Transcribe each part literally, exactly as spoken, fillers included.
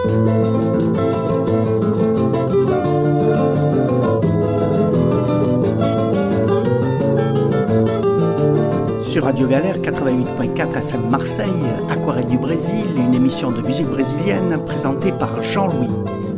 Sur Radio Galère quatre-vingt-huit point quatre F M Marseille, Aquarelle du Brésil, une émission de musique brésilienne présentée par Jean-Louis.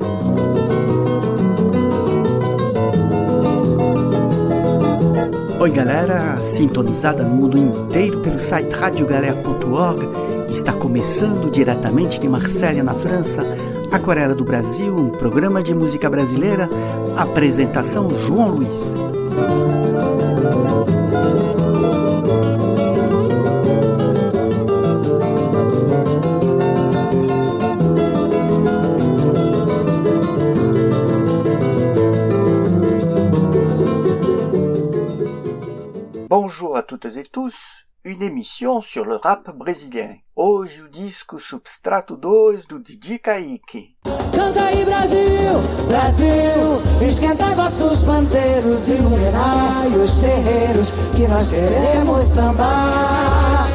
Oi galera, sintonizada no mundo inteiro pelo site radio galère ponto org, está começando diretamente de Marselha, na França, Aquarela do Brasil, um programa de música brasileira, apresentação João Luiz. Bonjour à toutes et tous, une émission sur le rap brésilien. Hoje o disco Substrato dois do D J Kaique. Canta aí Brasil, Brasil, esquenta vossos pandeiros, iluminai os terreiros que nós queremos sambar.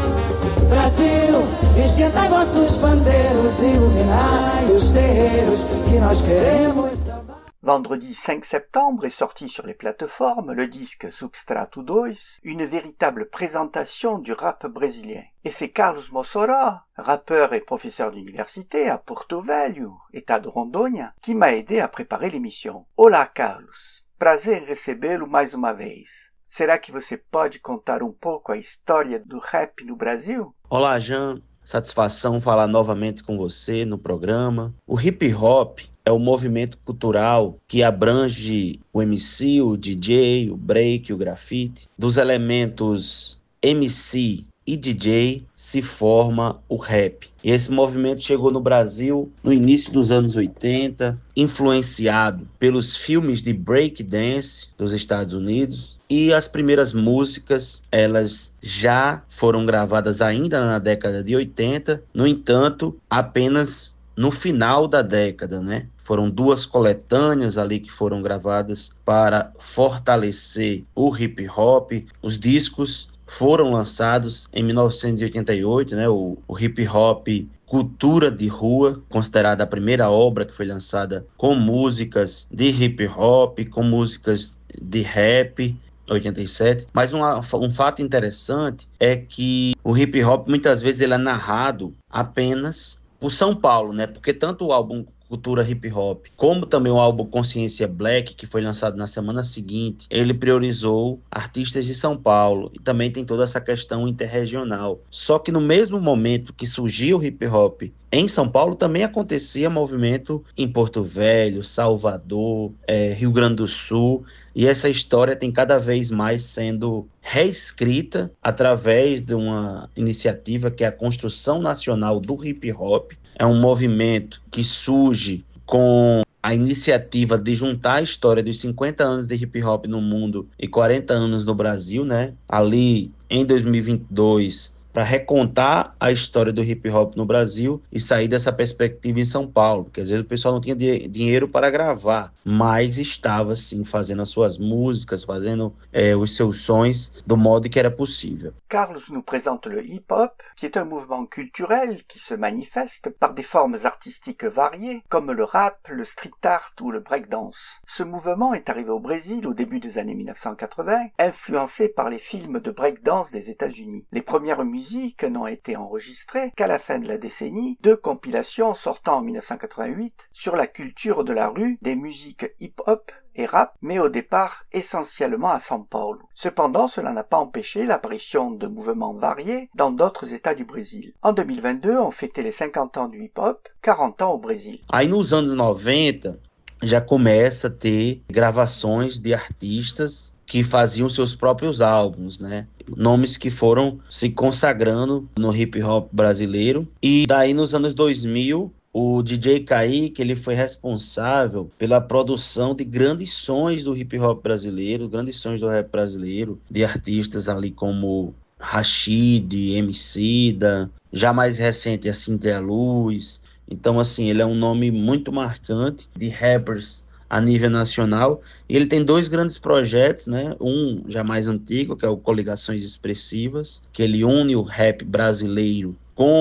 Brasil, esquenta vossos pandeiros, iluminai os terreiros que nós queremos sambar. Vendredi cinq septembre est sorti sur les plateformes le disque Substrato dois, une véritable présentation du rap brésilien. Et c'est Carlos Mossoró, rappeur et professeur d'université à Porto Velho, État de Rondônia, qui m'a aidé à préparer l'émission. Olá, Carlos. Prazer em recebê-lo mais uma vez. Será que você pode contar um pouco a história do rap no Brasil? Olá, Jean. Satisfação falar novamente com você no programa. O hip hop é um movimento cultural que abrange o M C, o D J, o break, o grafite. Dos elementos M C e D J se forma o rap. E esse movimento chegou no Brasil no início dos anos oitenta, influenciado pelos filmes de breakdance dos Estados Unidos. E as primeiras músicas, elas já foram gravadas ainda na década de oitenta, no entanto, apenas no final da década, né? Foram duas coletâneas ali que foram gravadas para fortalecer o hip hop. Os discos foram lançados em mil novecentos e oitenta e oito, né? O, o hip hop Cultura de Rua, considerada a primeira obra que foi lançada com músicas de hip hop, com músicas de rap, oitenta e sete. Mas uma, um fato interessante é que o hip hop muitas vezes ele é narrado apenas por São Paulo, né? Porque tanto o álbum Cultura Hip Hop, como também o álbum Consciência Black, que foi lançado na semana seguinte, ele priorizou artistas de São Paulo e também tem toda essa questão interregional. Só que no mesmo momento que surgiu o hip hop em São Paulo, também acontecia movimento em Porto Velho, Salvador, é, Rio Grande do Sul, e essa história tem cada vez mais sendo reescrita através de uma iniciativa que é a Construção Nacional do Hip Hop. É um movimento que surge com a iniciativa de juntar a história dos cinquenta anos de hip hop no mundo e quarenta anos no Brasil, né? Ali em dois mil e vinte e dois, para recontar a história do hip hop no Brasil e sair dessa perspectiva em São Paulo, porque às vezes o pessoal não tinha di- dinheiro para gravar, mas estava sim fazendo as suas músicas, fazendo é, os seus sons do modo que era possível. Carlos nous présente le hip-hop, qui est un mouvement culturel qui se manifeste par des formes artistiques variées, comme le rap, le street art ou le breakdance. Ce mouvement est arrivé au Brésil au début des années mille neuf cent quatre-vingts, influencé par les films de breakdance des États-Unis. Les premières musiques n'ont été enregistrées qu'à la fin de la décennie, deux compilations sortant en mille neuf cent quatre-vingt-huit sur la culture de la rue, des musiques hip-hop et rap, mais au départ essentiellement à São Paulo. Cependant, cela n'a pas empêché l'apparition de mouvements variés dans d'autres États du Brésil. En deux mille vingt-deux, on fêtait les cinquante ans du hip-hop, quarante ans au Brésil. Aí nos anos noventa já começa a ter gravações de artistas que faziam seus próprios álbuns, né? Nomes que foram se consagrando no hip hop brasileiro. E daí nos anos dois mil, o D J Kaique, ele foi responsável pela produção de grandes sons do hip hop brasileiro, grandes sons do rap brasileiro, de artistas ali como Rashid, Emicida, já mais recente a Cintia Luz. Então, assim, ele é um nome muito marcante de rappers a nível nacional, e ele tem dois grandes projetos, né? Um já mais antigo, que é o Coligações Expressivas, que ele une o rap brasileiro com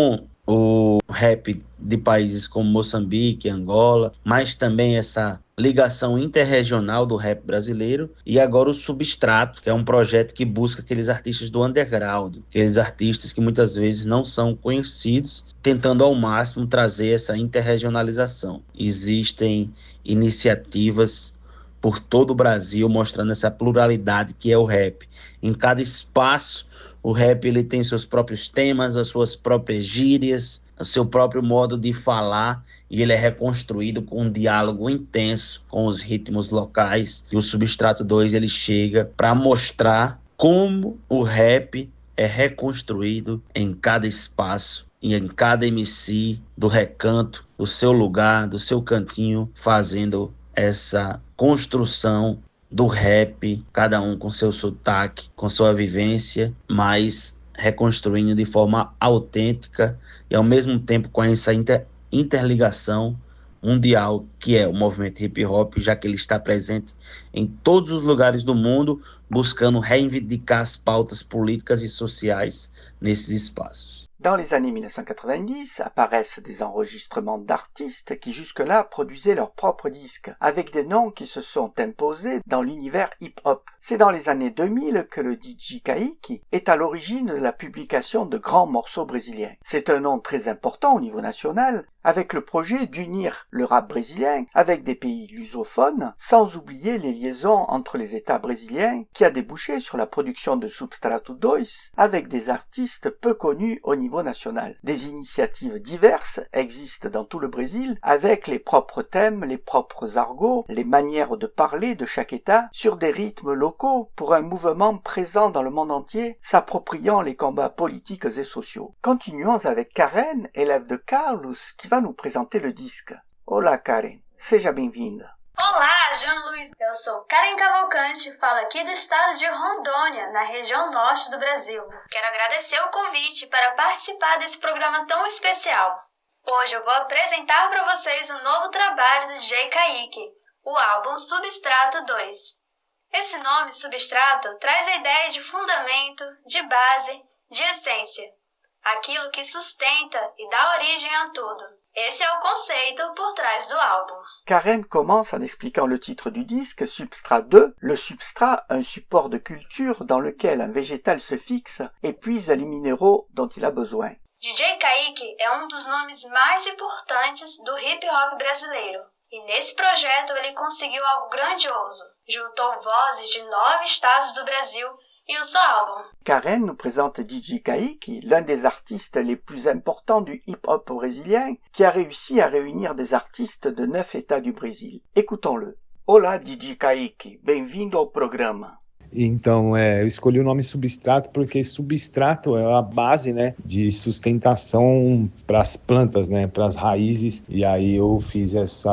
o rap de países como Moçambique, Angola, mas também essa ligação interregional do rap brasileiro, e agora o Substrato, que é um projeto que busca aqueles artistas do underground, aqueles artistas que muitas vezes não são conhecidos, tentando ao máximo trazer essa interregionalização. Existem iniciativas por todo o Brasil mostrando essa pluralidade que é o rap. Em cada espaço, o rap ele tem seus próprios temas, as suas próprias gírias, o seu próprio modo de falar, e ele é reconstruído com um diálogo intenso com os ritmos locais. E o Substrato dois ele chega para mostrar como o rap é reconstruído em cada espaço e em cada M C do recanto, do seu lugar, do seu cantinho, fazendo essa construção do rap, cada um com seu sotaque, com sua vivência, mas reconstruindo de forma autêntica e ao mesmo tempo com essa inter- interligação mundial que é o movimento hip hop, já que ele está presente em todos os lugares do mundo, buscando reivindicar as pautas políticas e sociais nesses espaços. Dans les années mille neuf cent quatre-vingt-dix, apparaissent des enregistrements d'artistes qui jusque-là produisaient leurs propres disques, avec des noms qui se sont imposés dans l'univers hip-hop. C'est dans les années deux mille que le D J Kaique est à l'origine de la publication de grands morceaux brésiliens. C'est un nom très important au niveau national, avec le projet d'unir le rap brésilien avec des pays lusophones, sans oublier les liaisons entre les États brésiliens, qui a débouché sur la production de Substrato deux avec des artistes peu connus au niveau national. Des initiatives diverses existent dans tout le Brésil, avec les propres thèmes, les propres argots, les manières de parler de chaque État, sur des rythmes locaux, pour un mouvement présent dans le monde entier, s'appropriant les combats politiques et sociaux. Continuons avec Karen, élève de Carlos, qui va nous présenter le disque. Olá, Karen. Seja bem-vinda. Olá, Jean Luiz. Eu sou Karen Cavalcante e falo aqui do estado de Rondônia, na região norte do Brasil. Quero agradecer o convite para participar desse programa tão especial. Hoje eu vou apresentar para vocês o novo trabalho do D J Kaique, o álbum Substrato dois. Esse nome, Substrato, traz a ideia de fundamento, de base, de essência. Aquilo que sustenta e dá origem a tudo. Esse é o conceito por trás do álbum. Karen commence en expliquant le titre du disque, Substrat deux. Le substrat, un support de culture dans lequel un végétal se fixe et puise les minéraux dont il a besoin. D J Kaique é um dos nomes mais importantes do hip hop brasileiro. E nesse projeto ele conseguiu algo grandioso. Juntou vozes de nove estados do Brasil e o seu álbum. Karen nous présente D J Kaique, l'un des artistes les plus importants du hip-hop brésilien, qui a réussi à réunir des artistes de neuf États du Brésil. Écoutons-le. Olá, D J Kaique, bem-vindo ao programa. Então, é, eu escolhi o nome Substrato porque substrato é a base, né, de sustentação para as plantas, né, para as raízes. E aí eu fiz essa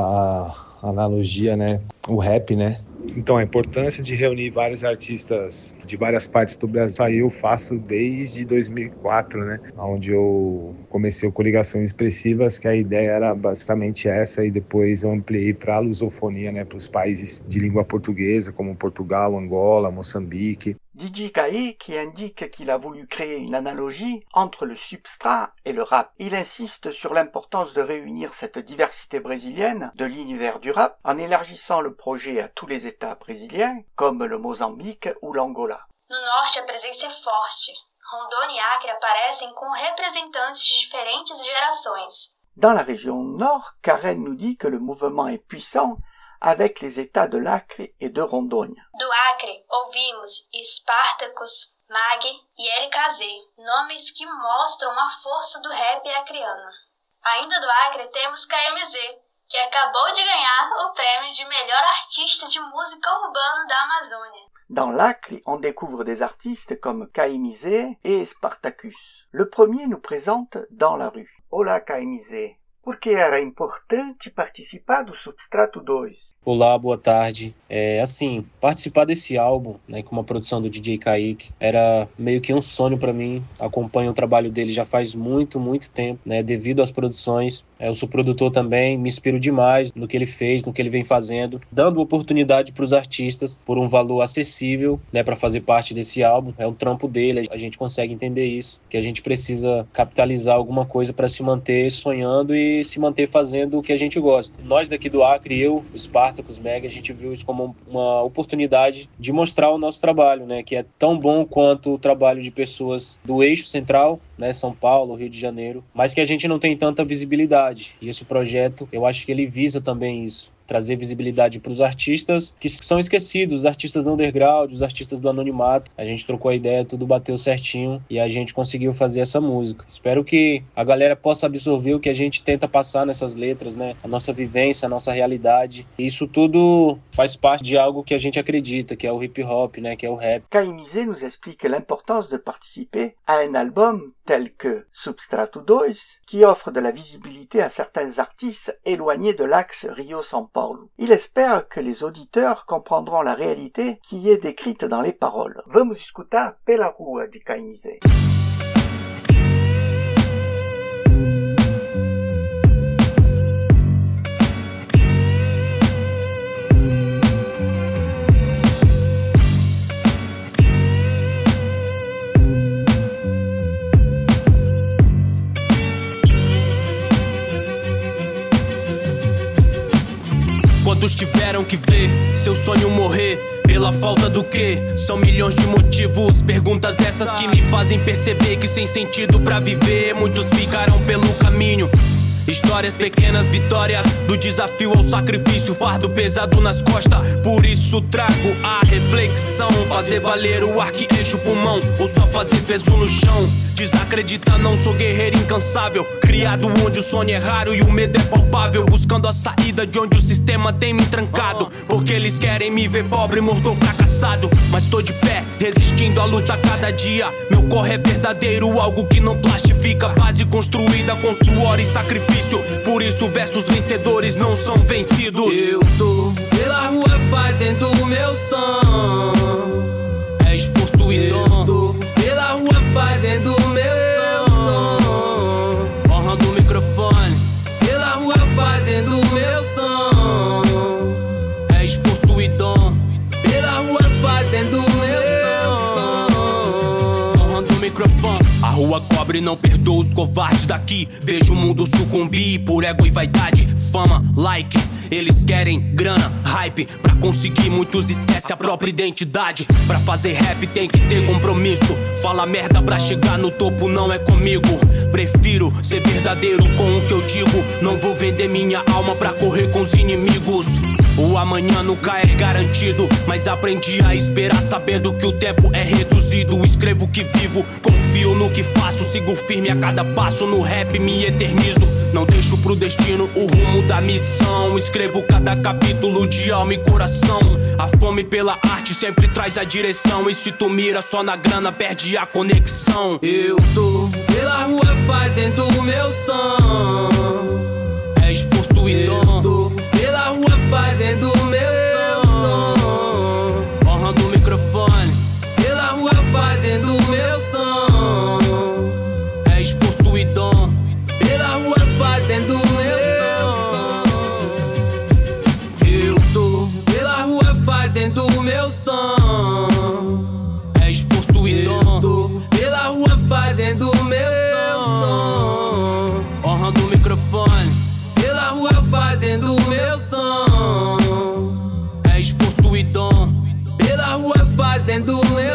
analogia, né, o rap, né. Então, a importância de reunir vários artistas de várias partes do Brasil, aí eu faço desde dois mil e quatro, né? Onde eu comecei com ligações expressivas, que a ideia era basicamente essa, e depois eu ampliei para a lusofonia, né? Para os países de língua portuguesa, como Portugal, Angola, Moçambique. D J Kaique indique qu'il a voulu créer une analogie entre le substrat et le rap. Il insiste sur l'importance de réunir cette diversité brésilienne de l'univers du rap en élargissant le projet à tous les États brésiliens, comme le Mozambique ou l'Angola. No norte a presença é forte. Rondônia e Acre aparecem com representantes de diferentes gerações. Dans la région nord, Karen nous dit que le mouvement est puissant avec les États de l'Acre et de Rondônia. Do Acre, ouvimos Spartacus, Mag e L K Z, nomes que mostram a força do rap acreano. Ainda do Acre temos K M Z, que acabou de ganhar o prêmio de melhor artista de música urbana da Amazônia. Dans l'Acre, on découvre des artistes comme K M Z et Spartacus. Le premier nous présente Dans la rue. Olá, K M Z. Por que era importante participar do Substrato dois? Olá, boa tarde. É, assim, participar desse álbum, né, com uma produção do D J Kaique, era meio que um sonho para mim. Acompanho o trabalho dele já faz muito, muito tempo, né, devido às produções. É, eu sou produtor também, me inspiro demais no que ele fez, no que ele vem fazendo, dando oportunidade para os artistas por um valor acessível, né, para fazer parte desse álbum. É um trampo dele, a gente consegue entender isso, que a gente precisa capitalizar alguma coisa para se manter sonhando e se manter fazendo o que a gente gosta. Nós daqui do Acre, eu, o Spartacus Mega, a gente viu isso como uma oportunidade de mostrar o nosso trabalho, né, que é tão bom quanto o trabalho de pessoas do eixo central, né, São Paulo, Rio de Janeiro, mas que a gente não tem tanta visibilidade. E esse projeto, eu acho que ele visa também isso, trazer visibilidade para os artistas que são esquecidos, os artistas do underground, os artistas do anonimato. A gente trocou a ideia, tudo bateu certinho e a gente conseguiu fazer essa música. Espero que a galera possa absorver o que a gente tenta passar nessas letras, né? A nossa vivência, a nossa realidade. Isso tudo faz parte de algo que a gente acredita, que é o hip hop, né? Que é o rap. Kaimizé nous explique l'importance de participer à un album tel que Substrato dois, qui offre de la visibilité à certains artistes éloignés de l'axe Rio-São Paulo. Il espère que les auditeurs comprendront la réalité qui y est décrite dans les paroles. Vamos escutar Pela Rua de Kaimizé. Quantos tiveram que ver seu sonho morrer? Pela falta do quê? São milhões de motivos. Perguntas essas que me fazem perceber que sem sentido pra viver muitos ficaram pelo caminho. Histórias pequenas, vitórias, do desafio ao sacrifício, fardo pesado nas costas. Por isso trago a reflexão, fazer valer o ar que enche o pulmão, ou só fazer peso no chão. Desacredita, não sou guerreiro incansável, criado onde o sonho é raro e o medo é palpável, buscando a saída de onde o sistema tem me trancado, porque eles querem me ver pobre, morto ou fracassado. Mas tô de pé, resistindo à luta a cada dia. Meu corre é verdadeiro, algo que não plastifica, base construída com suor e sacrifício. Por isso versos vencedores não são vencidos. Eu tô pela rua fazendo o meu som, és possuidor. Tô pela rua fazendo o meu som, honrando o microfone. Pela rua fazendo o meu som, és possuidor. Pela rua fazendo o meu som, honrando o microfone. A rua cobre não perdoa os covardes daqui. Vejo o mundo sucumbir por ego e vaidade, fama, like. Eles querem grana, hype. Pra conseguir muitos esquece a própria identidade. Pra fazer rap tem que ter compromisso. Fala merda pra chegar no topo, não é comigo. Prefiro ser verdadeiro com o que eu digo. Não vou vender minha alma pra correr com os inimigos. O amanhã nunca é garantido, mas aprendi a esperar sabendo que o tempo é reduzido. Escrevo o que vivo, confio no que faço, sigo firme a cada passo, no rap me eternizo. Não deixo pro destino o rumo da missão, escrevo cada capítulo de alma e coração. A fome pela arte sempre traz a direção, e se tu mira só na grana perde a conexão. Eu tô pela rua fazendo o meu som, és possuidor. Tô pela rua fazendo o meu som, honrando o microfone. Pela rua fazendo o meu som, és possuidor. Pela rua fazendo o meu som. Eu tô pela rua fazendo o meu som, és possuidor. Tô pela rua fazendo o meu som, honrando o microfone. Pela rua fazendo o meu som, és possuidor. Pela rua fazendo o meu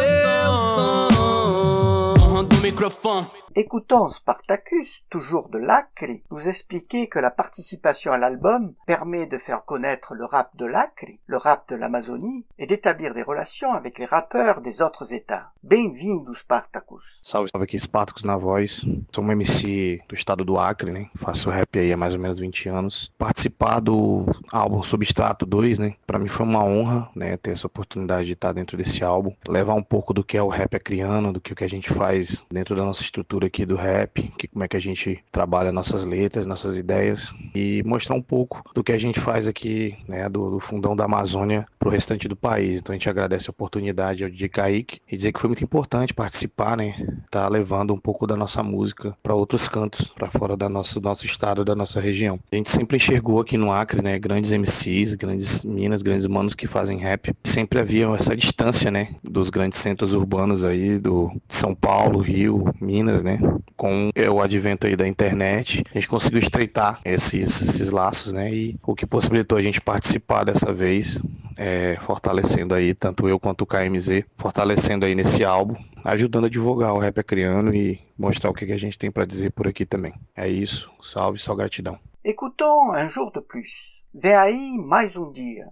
som, honrando o microfone. Écoutons Spartacus, toujours de l'Acre, nous expliquer que la participation à l'album permet de faire connaître le rap de l'Acre, le rap de l'Amazonie, et d'établir des relations avec les rappeurs des autres États. Bem-vindo, Spartacus. Salve, salve aqui, Spartacus na voz. Sou um M C do estado do Acre, né? Faço rap aí há mais ou menos vinte anos. Participar do álbum Substrato dois, né? Pra mim foi uma honra, né? Ter essa oportunidade de estar dentro desse álbum. Levar um pouco do que é o rap acreano, do que a gente faz dentro da nossa estrutura cultura aqui do rap, que como é que a gente trabalha nossas letras, nossas ideias e mostrar um pouco do que a gente faz aqui, né, do, do fundão da Amazônia para o restante do país. Então a gente agradece a oportunidade ao D J Kaique e dizer que foi muito importante participar, né, tá levando um pouco da nossa música para outros cantos, para fora da nosso nosso estado, da nossa região. A gente sempre enxergou aqui no Acre, né, grandes M Cs, grandes minas, grandes manos que fazem rap. Sempre havia essa distância, né, dos grandes centros urbanos aí do São Paulo, Rio, Minas, né? Com o advento aí da internet, a gente conseguiu estreitar esses, esses laços, né? E o que possibilitou a gente participar dessa vez, é, fortalecendo aí, tanto eu quanto o K M Z, fortalecendo aí nesse álbum, ajudando a divulgar o Rap Acreano e mostrar o que a gente tem para dizer por aqui também. É isso, salve, só gratidão. Écoutons Un Jour de Plus. Vem aí mais um dia.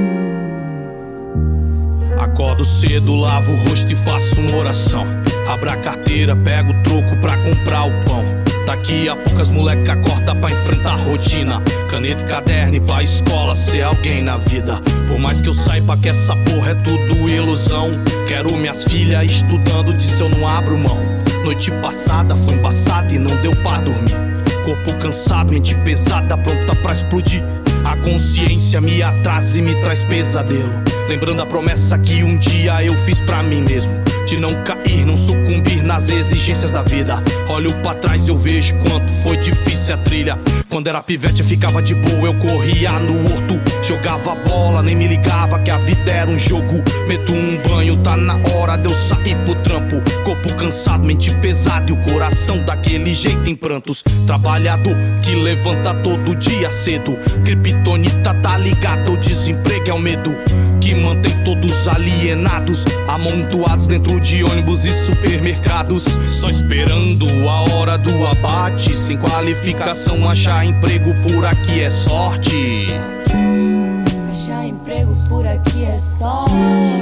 Acordo cedo, lavo o rosto e faço uma oração. Abro a carteira, pego o troco pra comprar o pão. Daqui a pouco as moleca corta pra enfrentar a rotina. Caneta e caderno e pra escola ser alguém na vida. Por mais que eu saiba que essa porra é tudo ilusão, quero minhas filhas estudando, disso eu não abro mão. Noite passada foi embaçada e não deu pra dormir. Corpo cansado, mente pesada, pronta pra explodir. A consciência me atrasa e me traz pesadelo, lembrando a promessa que um dia eu fiz pra mim mesmo, de não cair, não sucumbir nas exigências da vida. Olho pra trás e eu vejo quanto foi difícil a trilha. Quando era pivete eu ficava de boa, eu corria no horto, jogava bola, nem me ligava que a vida era um jogo. Meto um banho, tá na hora de eu sair pro trampo. Corpo cansado, mente pesada e o coração daquele jeito em prantos. Trabalhador que levanta todo dia cedo, criptonita tá ligado, o desemprego é o medo que mantém todos alienados, amontoados dentro de ônibus e supermercados, só esperando a hora do abate. Sem qualificação, achar emprego por aqui é sorte. Achar emprego por aqui é sorte.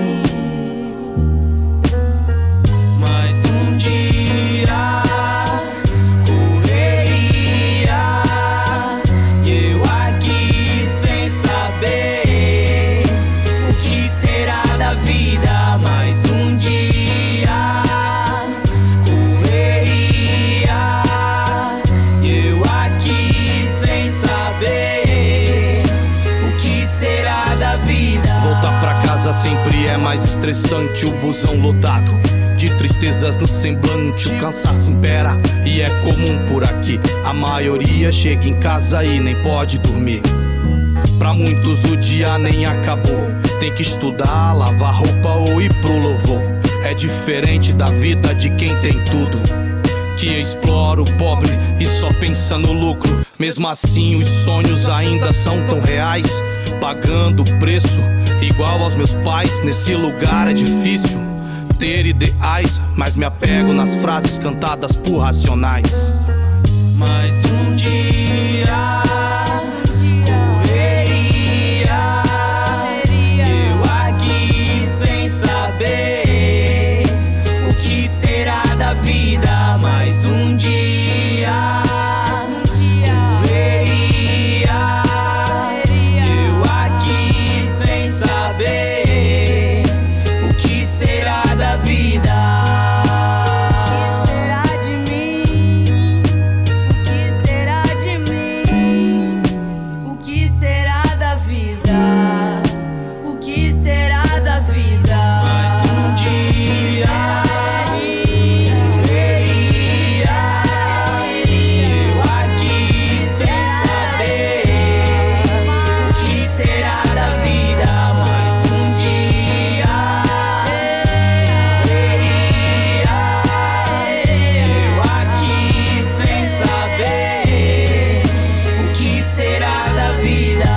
Mais um dia, correria, e eu aqui sem saber o que será da vida. Mais um dia, correria, e eu aqui sem saber o que será da vida. Voltar pra casa sempre é mais estressante, o busão lotado de tristezas no semblante, o cansaço impera e é comum por aqui. A maioria chega em casa e nem pode dormir. Pra muitos o dia nem acabou, tem que estudar, lavar roupa ou ir pro louvor. É diferente da vida de quem tem tudo, que explora o pobre e só pensa no lucro. Mesmo assim os sonhos ainda são tão reais, pagando o preço igual aos meus pais. Nesse lugar é difícil ter ideais, mas me apego nas frases cantadas por Racionais. Mais um dia, correria, eu aqui sem saber o que será da vida. Mais um dia, correria, eu aqui sem saber o que será da vida. O que será de mim? O que será de mim? O que será da vida? O que será da vida? Mais um dia, correria, eu aqui sem saber o que será da vida. Mais um dia, correria, eu aqui sem saber o que será da vida.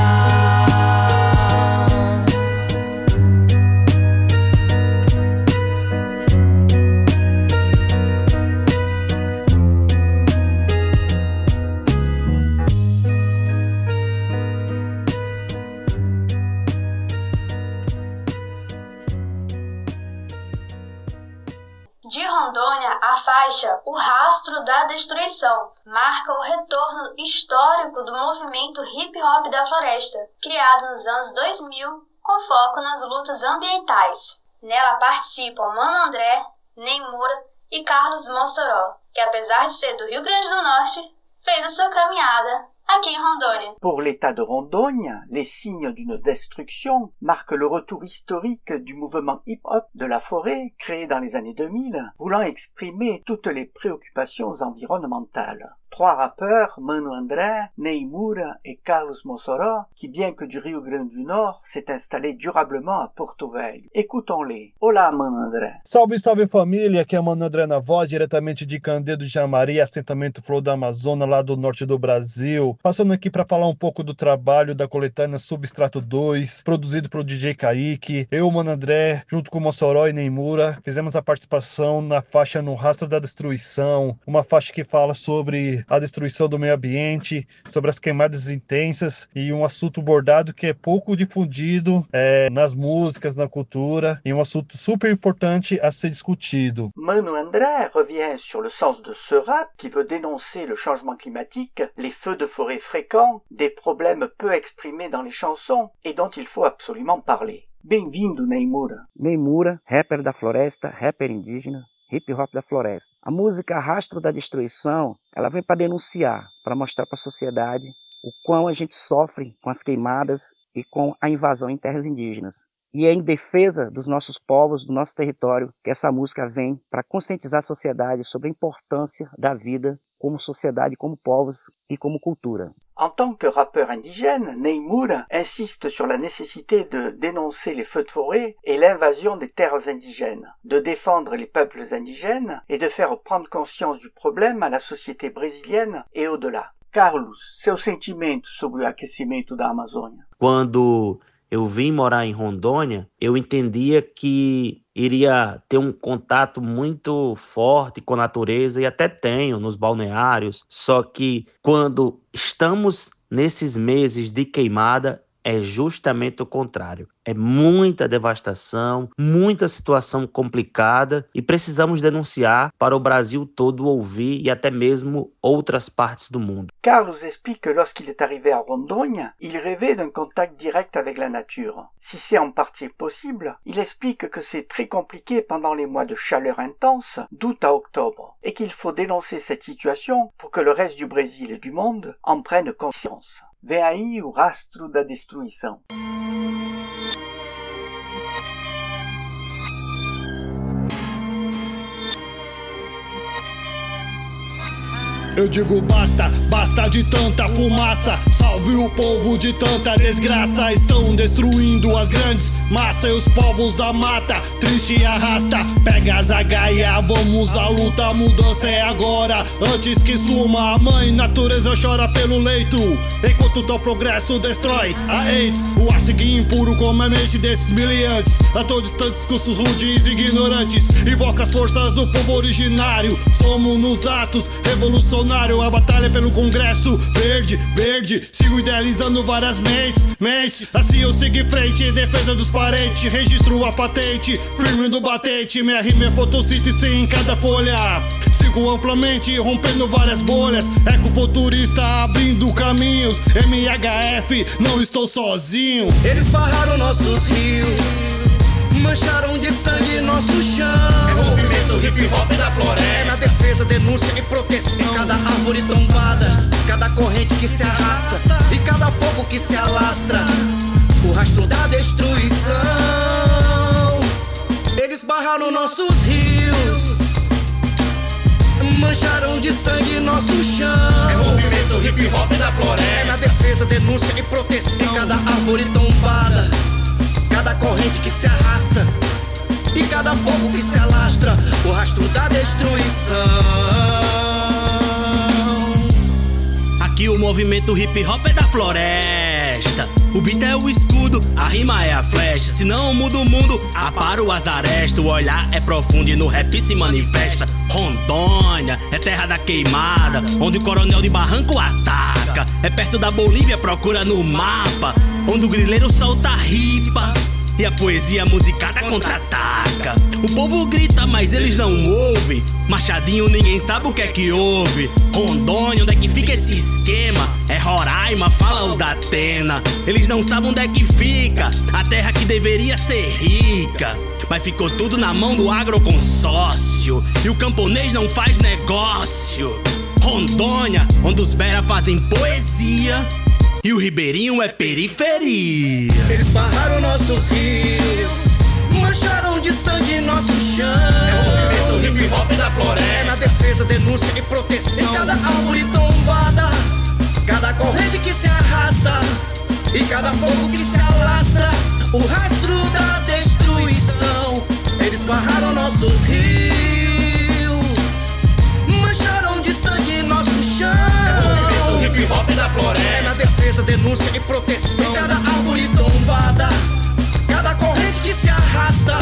De Rondônia, a faixa O Rastro da Destruição marca o retorno histórico do movimento hip-hop da floresta, criado nos anos dois mil, com foco nas lutas ambientais. Nela participam Mano André, Ney Moura e Carlos Mossoró. que apesar de ser do Rio Grande do Norte, fez a sua caminhada aqui em Rondônia. Pour l'État de Rondônia, les signes d'une destruction marquent le retour historique du mouvement hip-hop de la forêt créé dans les années deux mille, voulant exprimer toutes les préoccupations environnementales. Trois rappeurs, Mano André, Ney Moura et Carlos Mossoró, qui bien que du Rio Grande do Nord, s'est installé durablement à Porto Velho. Écoutons-les. Olá, Mano André. Salve, salve família, aqui é Mano André na voz, diretamente de Candeias do Jamari, assentamento Flor da Amazônia, lá do norte do Brasil. Passando aqui para falar um pouco do trabalho da coletânea Substrato dois, produzido pelo D J Kaique. Eu, Mano André, junto com Mossoró e Ney Moura, fizemos a participação na faixa No Rastro da Destruição, uma faixa que fala sobre a destruição do meio ambiente, sobre as queimadas intensas e um assunto bordado que é pouco difundido é, nas músicas, na cultura, e um assunto super importante a ser discutido. Mano André revient sur le sens de ce rap qui veut dénoncer le changement climatique, les feux de forêt fréquents, des problèmes peu exprimés dans les chansons et dont il faut absolument parler. Bem-vindo, Ney Moura. Ney Moura, rapper da floresta, rapper indígena, hip hop da floresta. A música Rastro da Destruição, ela vem para denunciar, para mostrar para a sociedade o quão a gente sofre com as queimadas e com a invasão em terras indígenas. E é em defesa dos nossos povos, do nosso território, que essa música vem para conscientizar a sociedade sobre a importância da vida como sociedade, como povos e como cultura. En tant que rappeur indigène, Ney Moura insiste sur la nécessité de dénoncer les feux de forêt et l'invasion des terres indigènes, de défendre les peuples indigènes et de faire prendre conscience du problème à la société brésilienne et au-delà. Carlos, seu sentimento sobre o aquecimento da Amazônia? Quando eu vim morar em Rondônia, eu entendia que iria ter um contato muito forte com a natureza, e até tenho nos balneários, só que quando estamos nesses meses de queimada, é justamente o contrário. É muita devastação, muita situação complicada e precisamos denunciar para o Brasil todo ouvir e até mesmo outras partes do mundo. Carlos explique que lorsqu'il est arrivé à Rondônia, il rêvait d'un contact direct avec la nature. Si c'est en partie possible, il explique que c'est très compliqué pendant les mois de chaleur intense, d'août à octobre, et qu'il faut dénoncer cette situation pour que le reste du Brésil et du monde en prenne conscience. Vem aí o Rastro da Destruição. Eu digo basta, basta de tanta fumaça. Salve o povo de tanta desgraça. Estão destruindo as grandes massas e os povos da mata. Triste e arrasta, pega as agaia, vamos à luta. A mudança é agora, antes que suma. A mãe natureza chora pelo leito, enquanto teu progresso destrói a AIDS. O ar segue impuro como a mente desses miliantes. A tão distantes, discursos rudes e ignorantes. Invoca as forças do povo originário. Somos nos atos revolucionários. A batalha pelo Congresso verde, verde. Sigo idealizando várias mentes, mentes. Assim eu sigo em frente em defesa dos parentes. Registro a patente, firme do batente. Minha rima é fotossíntese em cada folha. Sigo amplamente rompendo várias bolhas. Ecofuturista abrindo caminhos. M H F, não estou sozinho. Eles barraram nossos rios, mancharam de sangue nosso chão. É movimento hip hop da floresta. É na defesa, denúncia e proteção. Em cada árvore tombada, cada corrente que se arrasta e cada fogo que se alastra, o rastro da destruição. Eles barraram nossos rios, mancharam de sangue nosso chão. É movimento hip hop da floresta. É na defesa, denúncia e proteção. Em cada árvore tombada, cada corrente que se arrasta e cada fogo que se alastra, o rastro da destruição. Aqui o movimento hip hop é da floresta. O beat é o escudo, a rima é a flecha. Se não muda o mundo, apara o azaresto. O olhar é profundo e no rap se manifesta. Rondônia é terra da queimada, onde o coronel de barranco ataca. É perto da Bolívia, procura no mapa, onde o grileiro solta a ripa e a poesia musicada contra-ataca. O povo grita, mas eles não ouvem. Machadinho, ninguém sabe o que é que houve. Rondônia, onde é que fica esse esquema? É Roraima, fala o da Atena. Eles não sabem onde é que fica a terra que deveria ser rica. mas ficou tudo na mão do agroconsórcio. E o camponês não faz negócio. Rondônia, onde os bera fazem poesia e o ribeirinho é periferia. Eles barraram nossos rios, mancharam de sangue nosso chão. É o movimento hip hop da floresta. É na defesa, denúncia e proteção. Em cada árvore tombada, cada corrente que se arrasta e cada fogo que se alastra, o rastro da destruição. Eles barraram nossos rios, mancharam de sangue nosso chão. É o hip hop da floresta. É na defesa, denúncia e proteção. Em cada árvore tombada, cada corrente que se arrasta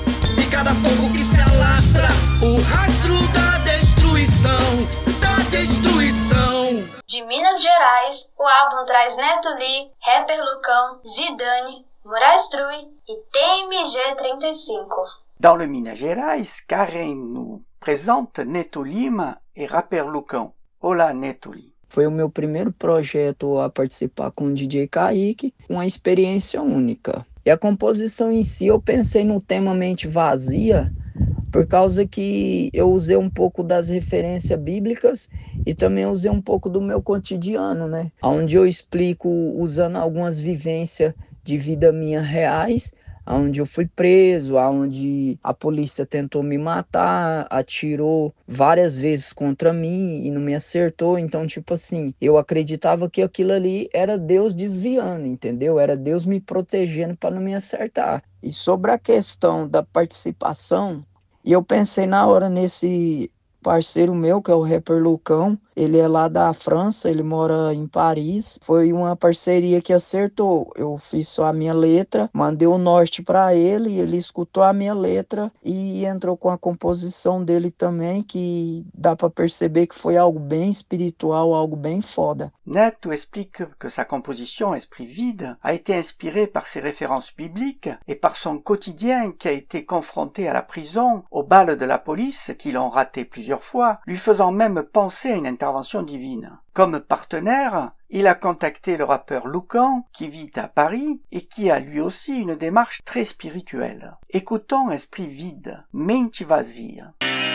e cada fogo que se alastra, o rastro da destruição, da destruição. De Minas Gerais, o álbum traz Neto Lee, Rapper Lucão, Zidane, Moraes Trui e T M G trinta e cinco. Dans le Minas Gerais, Karen nous présente Neto Lima e Rapper Lucão. Olá, Neto Lima. Foi o meu primeiro projeto a participar com o D J Kaique, uma experiência única. E a composição em si, eu pensei no tema Mente Vazia, por causa que eu usei um pouco das referências bíblicas e também usei um pouco do meu cotidiano, né? Onde eu explico usando algumas vivências de vida minha reais, onde eu fui preso, onde a polícia tentou me matar, atirou várias vezes contra mim e não me acertou. Então, tipo assim, eu acreditava que aquilo ali era Deus desviando, entendeu? Era Deus me protegendo para não me acertar. E sobre a questão da participação, e eu pensei na hora nesse parceiro meu, que é o Rapper Lucão. Ele é lá da França, ele mora em Paris. Foi uma parceria que acertou. Eu fiz só a minha letra, mandei o norte para ele, ele escutou a minha letra e entrou com a composição dele também, que dá para perceber que foi algo bem espiritual, algo bem foda. Neto explique que sa composition Esprit Vide a été inspirée par ses références bibliques et par son quotidien qui a été confronté à la prison, aux balles de la police qui l'ont raté plusieurs fois, lui faisant même penser à une intervention divine. Comme partenaire, il a contacté le rappeur Lucão, qui vit à Paris et qui a lui aussi une démarche très spirituelle. Écoutons Esprit Vide, Mente Vazia.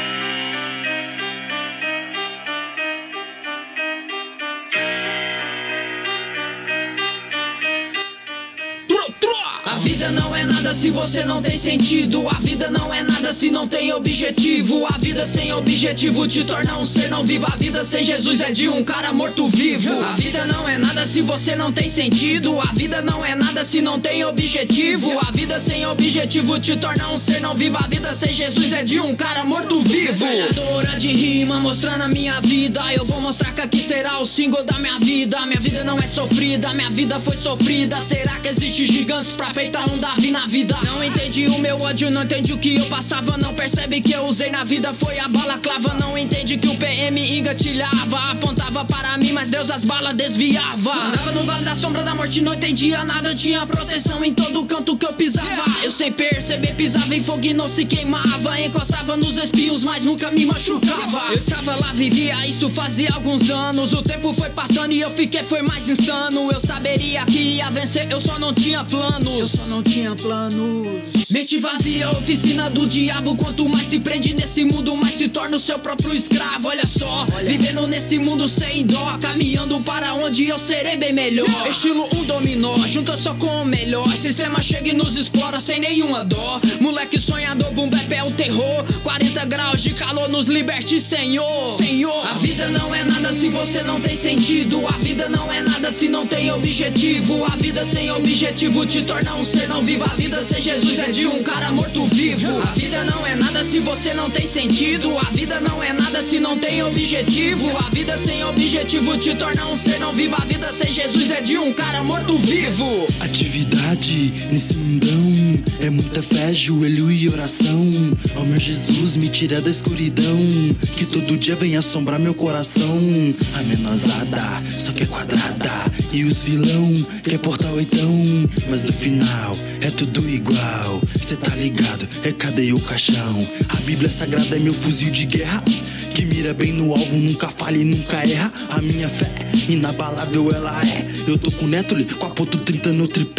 A vida não é nada se você não tem sentido. A vida não é nada se não tem objetivo. A vida sem objetivo te torna um ser não vivo. A vida sem Jesus é de um cara morto vivo. A vida não é nada se você não tem sentido. A vida não é nada se não tem objetivo. A vida sem objetivo te torna um ser não vivo. A vida sem Jesus é de um cara morto vivo. Metralhadora de rima mostrando a minha vida. Eu vou mostrar que aqui será o single da minha vida. Minha vida não é sofrida, minha vida foi sofrida. Será que existe gigantes pra peitar um Davi na vida? Não entendi o meu ódio, não entendi o que eu passava. Não percebe que eu usei na vida foi a balaclava. Não entende que o P M engatilhava, apontava para mim, mas Deus as balas desviava. Andava no vale da sombra da morte, não entendia nada. Eu tinha proteção em todo canto que eu pisava. Eu sem perceber pisava em fogo e não se queimava. Encostava nos espinhos, mas nunca me machucava. Eu estava lá, vivia isso fazia alguns anos. O tempo foi passando e eu fiquei foi mais insano. Eu saberia que ia vencer, eu só não tinha planos. Eu só não tinha planos. Mente vazia, oficina do diabo. Quanto mais se prende nesse mundo, mais se torna o seu próprio escravo. Olha só, olha. Vivendo nesse mundo sem dó, caminhando para onde eu serei bem melhor. Estilo um dominó, junta só com o melhor. Sistema chega e nos explora sem nenhuma dó. Moleque sonhador, boom bap é o terror. quarenta graus de calor, nos liberte, Senhor. Senhor, a vida não é nada se você não tem sentido. A vida não é nada se não tem objetivo. A vida sem objetivo te torna um ser não vivo. A vida sem Jesus é de um cara morto vivo. A vida não é nada se você não tem sentido. A vida não é nada se não tem objetivo. A vida sem objetivo te torna um ser não vivo. A vida sem Jesus é de um cara morto vivo. Atividade nesse mundão é muita fé, joelho e oração. Ó meu Jesus, me tira da escuridão, que todo dia vem assombrar meu coração. A menosada só que é quadrada, e os vilão quer portar oitão. Mas no final é tudo igual, cê tá ligado, é cadê o caixão? A Bíblia Sagrada é meu fuzil de guerra, que mira bem no alvo, nunca falha e nunca erra. A minha fé inabalável ela é. Eu tô com o Netoli, com a ponto trinta no tripé.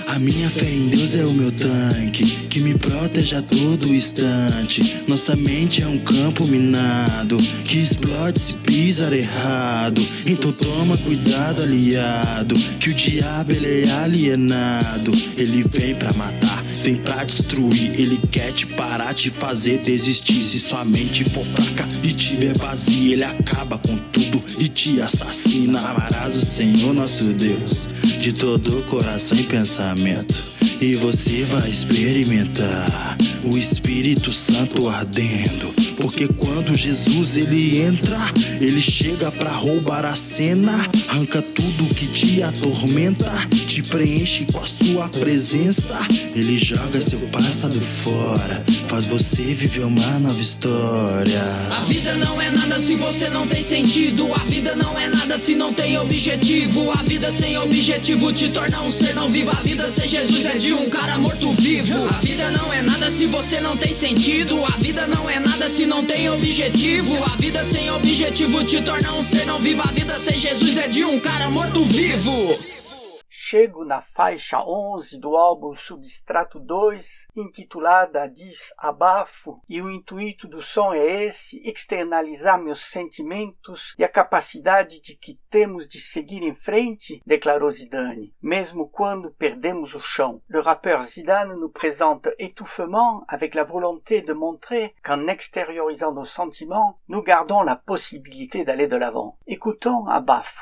A minha fé em Deus é o meu tanque, que me protege a todo instante. Nossa mente é um campo minado, que explode se pisar errado. Então toma cuidado, aliado, que o diabo ele é alienado. Ele vem pra matar, vem pra destruir. Ele quer te parar, te fazer desistir. Se sua mente for fraca e tiver vazia, ele acaba com tudo e te assassina. Amarás o Senhor nosso Deus de todo o coração e pensamento, e você vai experimentar o Espírito Santo ardendo. Porque quando Jesus ele entra, ele chega pra roubar a cena, arranca tudo que te atormenta, te preenche com a sua presença. Ele joga seu passado fora, faz você viver uma nova história. A vida não é nada se você não tem sentido. A vida não é nada se não tem objetivo. A vida sem objetivo te torna um ser não vivo. A vida sem Jesus é de um cara morto vivo. A vida não é nada se você não tem sentido. A vida não é nada se não tem objetivo. A vida sem objetivo te torna um ser não vivo. A vida sem Jesus é de um cara morto vivo. Chego na faixa onze do álbum Substrato dois, intitulada Diz Abafo, e o intuito do som é esse, externalizar meus sentimentos e a capacidade de que temos de seguir em frente, declarou Zidane, mesmo quando perdemos o chão. Le rappeur Zidane nous présente étouffement avec la volonté de montrer qu'en extériorisant nos sentiments, nous gardons la possibilité d'aller de l'avant. Écoutons Abafo.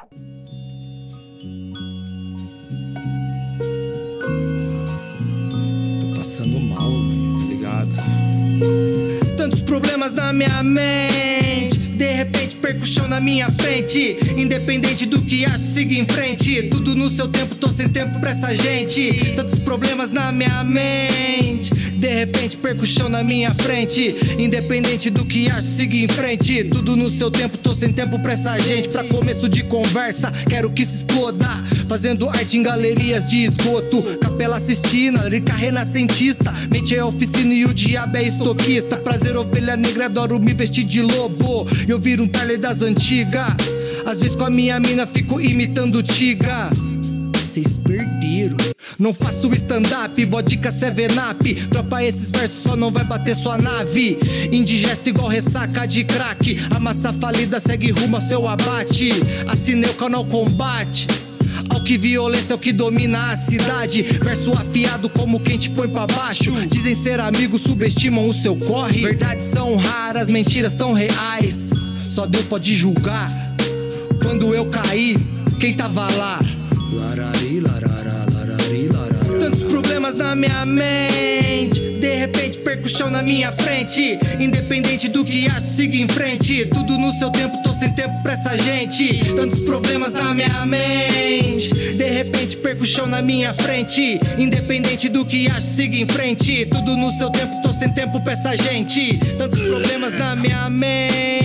Passando mal, tá ligado? Tantos problemas na minha mente, de repente percussão na minha frente. Independente do que acho, siga em frente. Tudo no seu tempo, tô sem tempo pra essa gente. Tantos problemas na minha mente, de repente percussão na minha frente. Independente do que acho, siga em frente. Tudo no seu tempo, tô sem tempo pra essa gente. Pra começo de conversa, quero que se exploda, fazendo arte em galerias de esgoto. Capela Sistina, rica renascentista. Mente é oficina e o diabo é estoquista. Prazer ovelha negra, adoro me vestir de lobo e ouvir um Tyler das antigas. Às vezes com a minha mina fico imitando Tiga. Vocês perderam. Não faço stand-up, vodka seven up. Tropa esses versos, só não vai bater sua nave. Indigesta igual ressaca de crack. A massa falida segue rumo ao seu abate. Assinei o canal Combate. Ao que violência é o que domina a cidade. Verso afiado como quem te põe pra baixo. Dizem ser amigos, subestimam o seu corre. Verdades são raras, mentiras tão reais. Só Deus pode julgar. Quando eu caí, quem tava lá? Larari, larara, larari, larara. Tantos problemas na minha mente, de repente percussão na minha frente. Independente do que acho, siga em frente. Tudo no seu tempo, tô sem tempo pra essa gente. Tantos problemas na minha mente, de repente percussão na minha frente. Independente do que acho, siga em frente. Tudo no seu tempo, tô sem tempo pra essa gente. Tantos problemas na minha mente.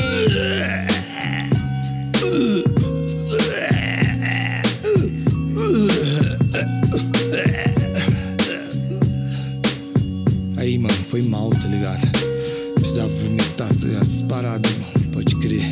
Aí, mano, foi mal, tá ligado? Precisava vomitar essas paradas, mano, pode crer.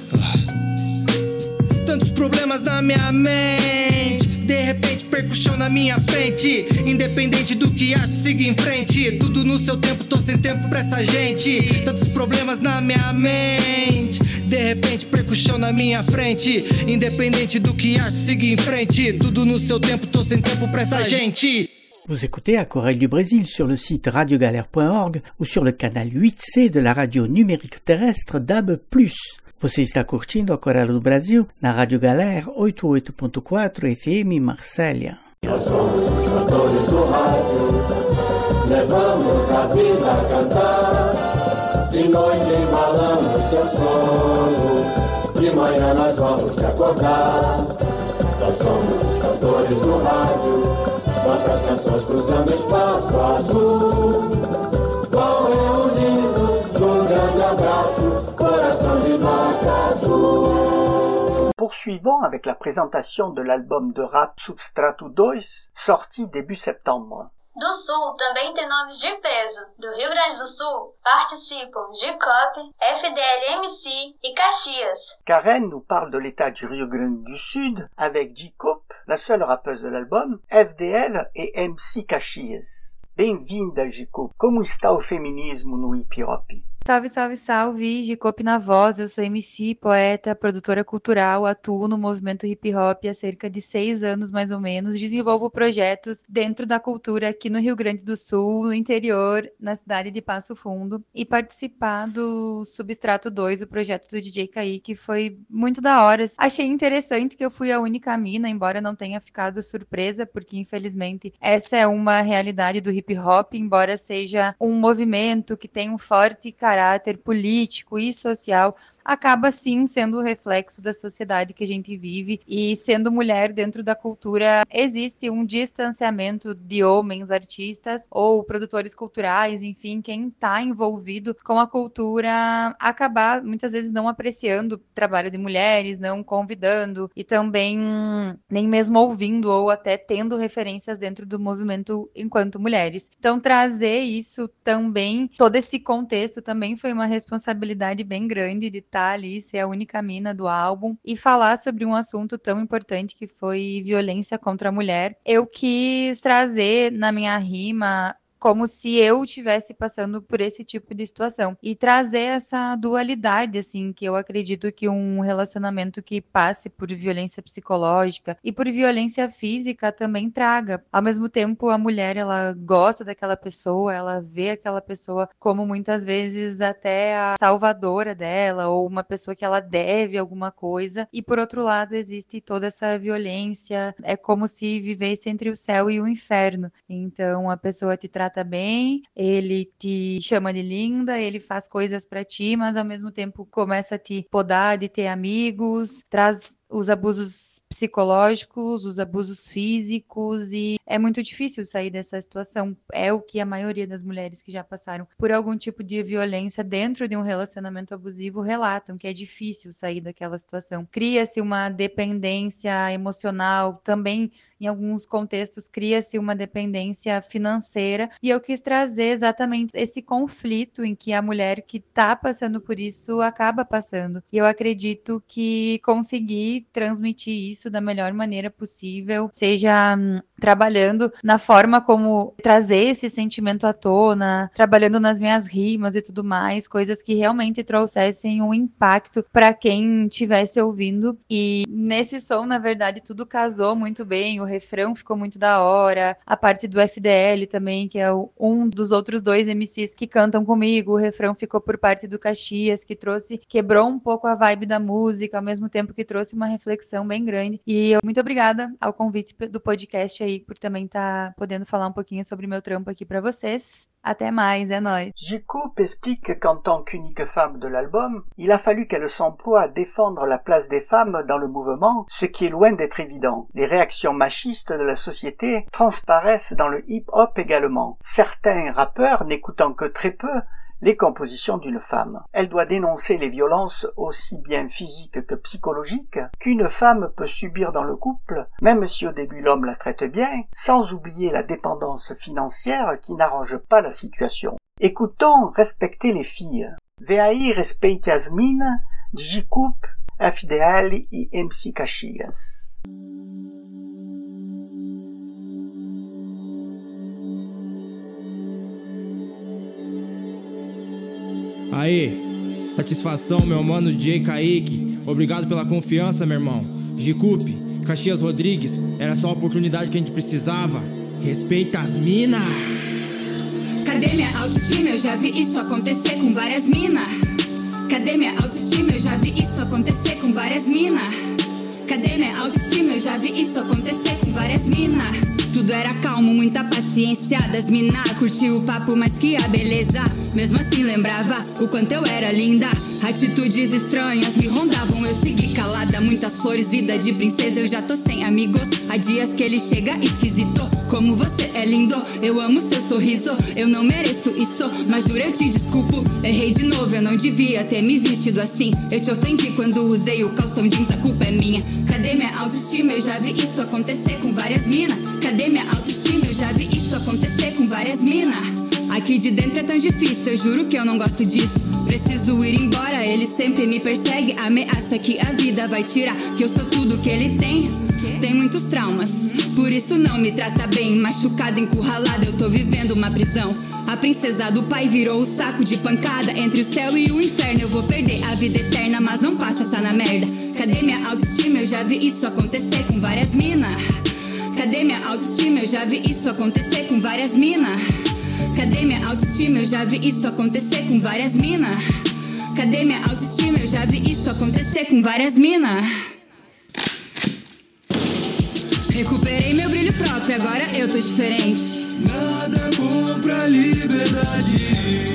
Ah. Tantos problemas na minha mente, de repente percussão na minha frente. Independente do que acho, siga em frente. Tudo no seu tempo, tô sem tempo pra essa gente. Tantos problemas na minha mente, de repente percussão na minha frente. Independente do que acho, siga em frente. Tudo no seu tempo, tô sem tempo pra essa gente. Vous écoutez Aquarelle du Brésil sur le site radio galère point org ou sur le canal huit C de la radio numérique terrestre D A B plus. Você está curtindo Aquarelle do Brasil na Rádio Galère oitenta e oito ponto quatro F M Marsella. Nós somos os cantores do rádio, levamos a vida a cantar. De noite embalamos teu sono, de manhã nós vamos te acordar. Nós somos os cantores do rádio, nossas canções cruzando espaço azul. Vão reunindo num grande abraço, coração de nota azul. Poursuivons avec la présentation de l'album de rap Substrato deux, sorti début septembre. Do Sul também tem nomes de peso. Do Rio Grande do Sul participam J-Cop, F D L M C e Caxias. Karen nous parle de l'état du Rio Grande du Sud avec J-Cop, la seule rappeuse de l'album, F D L e M C Caxias. Bem-vinda, J-Cop. Como está o feminismo no hip hop? Salve, salve, salve, J-Cop na voz, eu sou M C, poeta, produtora cultural, atuo no movimento hip hop há cerca de seis anos mais ou menos, desenvolvo projetos dentro da cultura aqui no Rio Grande do Sul, no interior, na cidade de Passo Fundo, e participar do Substrato dois, o projeto do D J Kaique, foi muito da hora. Achei interessante que eu fui a única mina, embora não tenha ficado surpresa, porque infelizmente essa é uma realidade do hip hop, embora seja um movimento que tem um forte caráter caráter político e social, acaba sim sendo o reflexo da sociedade que a gente vive, e sendo mulher dentro da cultura, existe um distanciamento de homens artistas ou produtores culturais, enfim, quem está envolvido com a cultura, acabar muitas vezes não apreciando o trabalho de mulheres, não convidando e também nem mesmo ouvindo ou até tendo referências dentro do movimento enquanto mulheres. Então trazer isso também, todo esse contexto também foi uma responsabilidade bem grande de estar ali, ser a única mina do álbum e falar sobre um assunto tão importante que foi violência contra a mulher. Eu quis trazer na minha rima como se eu estivesse passando por esse tipo de situação. E trazer essa dualidade, assim, que eu acredito que um relacionamento que passe por violência psicológica e por violência física também traga. Ao mesmo tempo, a mulher, ela gosta daquela pessoa, ela vê aquela pessoa como muitas vezes até a salvadora dela, ou uma pessoa que ela deve alguma coisa. E por outro lado, existe toda essa violência. É como se vivesse entre o céu e o inferno. Então, a pessoa te trata bem, ele te chama de linda, ele faz coisas pra ti, mas ao mesmo tempo começa a te podar de ter amigos, traz os abusos psicológicos, os abusos físicos, e é muito difícil sair dessa situação. É o que a maioria das mulheres que já passaram por algum tipo de violência dentro de um relacionamento abusivo relatam, que é difícil sair daquela situação. Cria-se uma dependência emocional, também em alguns contextos cria-se uma dependência financeira, e eu quis trazer exatamente esse conflito em que a mulher que está passando por isso acaba passando. E eu acredito que consegui transmitir isso da melhor maneira possível, seja hum, trabalhando na forma como trazer esse sentimento à tona, trabalhando nas minhas rimas e tudo mais, coisas que realmente trouxessem um impacto para quem estivesse ouvindo. E nesse som, na verdade, tudo casou muito bem, o refrão ficou muito da hora, a parte do F D L também, que é o, um dos outros dois M Cs que cantam comigo, o refrão ficou por parte do Caxias, que trouxe, quebrou um pouco a vibe da música, ao mesmo tempo que trouxe uma reflexão bem grande. E eu muito obrigada ao convite do podcast aí, por também estar tá podendo falar um pouquinho sobre meu trampo aqui para vocês. Até mais, é nóis. J-Cop explique qu'en tant qu'unique femme de l'album, il a fallu qu'elle s'emploie à défendre la place des femmes dans le mouvement, ce qui est loin d'être évident. Les réactions machistes de la société transparaissent dans le hip-hop également. Certains rappeurs n'écoutant que très peu les compositions d'une femme. Elle doit dénoncer les violences aussi bien physiques que psychologiques qu'une femme peut subir dans le couple, même si au début l'homme la traite bien, sans oublier la dépendance financière qui n'arrange pas la situation. Écoutons Respecter les filles. Ve aí respeite as mina, de J-Cop, F D L e M C Caxias. Aê, satisfação, meu mano D J Kaique. Obrigado pela confiança, meu irmão. J-Cop, Caxias Rodrigues, era só a oportunidade que a gente precisava. Respeita as mina. Cadê minha autoestima? Eu já vi isso acontecer com várias mina. Cadê minha autoestima? Eu já vi isso acontecer com várias mina. Cadê minha autoestima? Eu já vi isso acontecer com várias mina. Tudo era calmo, muita paciência das mina. Curti o papo, mas que a beleza. Mesmo assim lembrava o quanto eu era linda. Atitudes estranhas me rondavam, eu segui calada. Muitas flores, vida de princesa, eu já tô sem amigos. Há dias que ele chega esquisito. Como você é lindo, eu amo seu sorriso. Eu não mereço isso, mas juro eu te desculpo. Errei de novo, eu não devia ter me vestido assim. Eu te ofendi quando usei o calção jeans, a culpa é minha. Cadê minha autoestima? Eu já vi isso acontecer com várias mina. Cadê minha autoestima? Eu já vi isso acontecer Aqui de dentro é tão difícil, eu juro que eu não gosto disso. Preciso ir embora, ele sempre me persegue. Ameaça que a vida vai tirar, que eu sou tudo que ele tem. Tem muitos traumas, por isso não me trata bem. Machucada, encurralada, eu tô vivendo uma prisão. A princesa do pai virou o saco de pancada. Entre o céu e o inferno eu vou perder a vida eterna, mas não passa essa na merda. Cadê minha autoestima? Eu já vi isso acontecer com várias mina. Cadê minha autoestima? Eu já vi isso acontecer com várias mina. Cadê minha autoestima? Eu já vi isso acontecer com várias mina. Cadê minha autoestima? Eu já vi isso acontecer com várias mina. Recuperei meu brilho próprio, agora eu tô diferente. Nada compra a liberdade.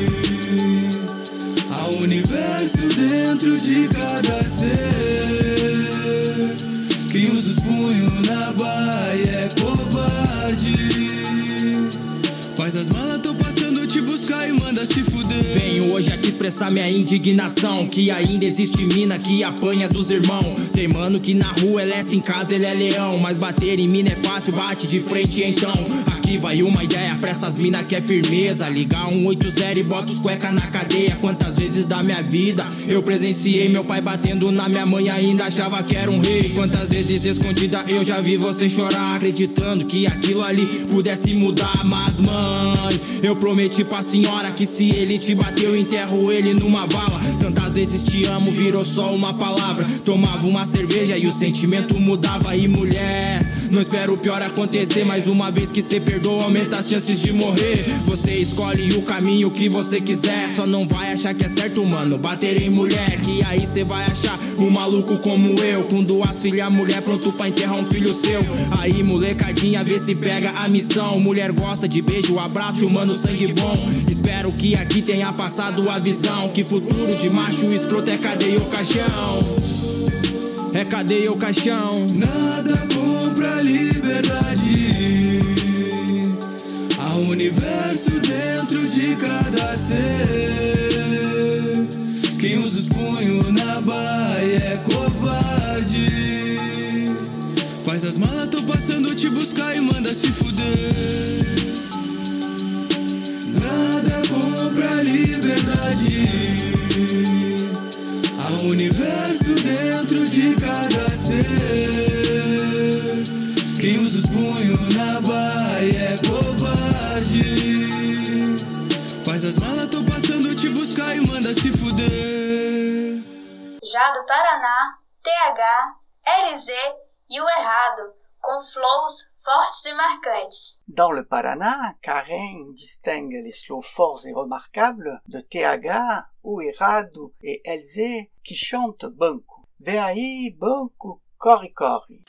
Há um universo dentro de cada ser. Quem usa os punhos na baia é covarde. Faz as malas, tô passando te buscar e manda se fuder. Venho hoje aqui expressar minha indignação, que ainda existe mina que apanha dos irmãos. Tem mano que na rua ele é sem casa, ele é leão. Mas bater em mina é fácil, bate de frente então. Aqui vai uma ideia pra essas mina que é firmeza. Ligar um oito zero e bota os cueca na cadeia. Quantas vezes da minha vida eu presenciei meu pai batendo na minha mãe, ainda achava que era um rei. Quantas vezes escondida eu já vi você chorar, acreditando que aquilo ali pudesse mudar. Mas mãe, eu prometi pra senhora que se ele te bater eu enterro ele numa vala. Tantas vezes te amo virou só uma palavra. Tomava uma cerveja e o sentimento mudava. E mulher, não espero o pior acontecer, mas uma vez que cê perdoa aumenta as chances de morrer. Você escolhe o caminho que você quiser, só não vai achar que é certo, mano, bater em mulher. Que aí cê vai achar um maluco como eu, com duas filhas, mulher pronto pra enterrar um filho seu. Aí molecadinha vê se pega a missão. Mulher gosta de beijo, abraço, mano, sangue bom. Espero que aqui tenha passado a visão, que futuro de macho escroto é cadeia ou caixão. É cadeia ou caixão. Nada compra a liberdade. Há um universo dentro de cada ser. Quem usa os punhos na baia é covarde. Faz as malas, tô passando te buscar e manda se fuder. Nada compra a liberdade. Há um universo dentro de cada ser. Quem usa os punhos na baia é covarde. Faz as malas, tô passando te buscar e manda se fuder. Já do Paraná, T H, L Z e o Errado, com flows fortes e marcantes. Dans le Paraná, Karen distingue les flots forts et remarquables de T H, o Errado et L Z qui chantent banco. Vem aí, banco, corre, corre.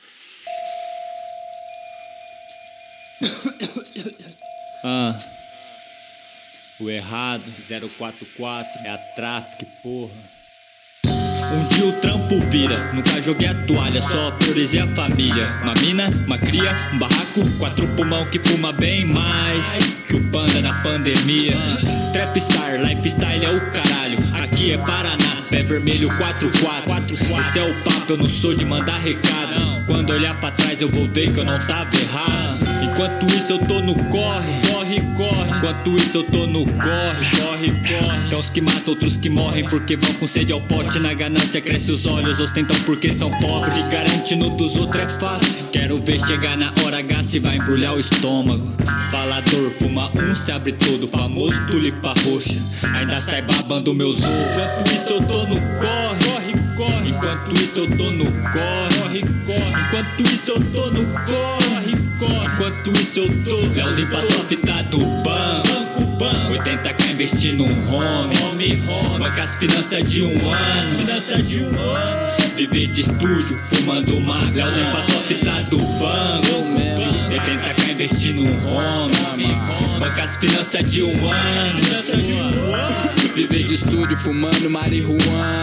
Ah, o Errado, zero quatro quatro, é a tráfico, porra. Um dia o trampo vira, nunca joguei a toalha, só priorizei a família. Uma mina, uma cria, um barraco, quatro pulmão que fuma bem mais que o panda na pandemia. Trapstar, lifestyle é o caralho, aqui é Paraná, pé vermelho quatro quatro. Esse é o papo, eu não sou de mandar recado. Quando olhar pra trás eu vou ver que eu não tava errado. Enquanto isso eu tô no corre, corre, corre. Enquanto isso eu tô no corre, corre, corre. Tem uns que matam, outros que morrem porque vão com sede ao pote. Na ganância cresce os olhos, ostentam porque são pobres. Se garante no dos outros é fácil. Quero ver chegar na hora H se vai embrulhar o estômago. Falador, fuma um, se abre todo, famoso tulipa roxa. Ainda sai babando meus ovos. Enquanto isso eu tô no corre, corre, corre. Enquanto isso eu tô no corre, corre, corre. Enquanto isso eu tô no corre, corre. Enquanto isso eu tô. Leozinho passou a fita do banco, banco. oitenta k investir num home, home, home. Banca as finanças de um ano, finanças de um ano. Viver de estúdio, fumando maco. Leozinho passou a fita do banco, oitenta k investir num home, home, home. Banca as finanças de um ano, finanças de um ano. Viver de estúdio, fumando marihuana.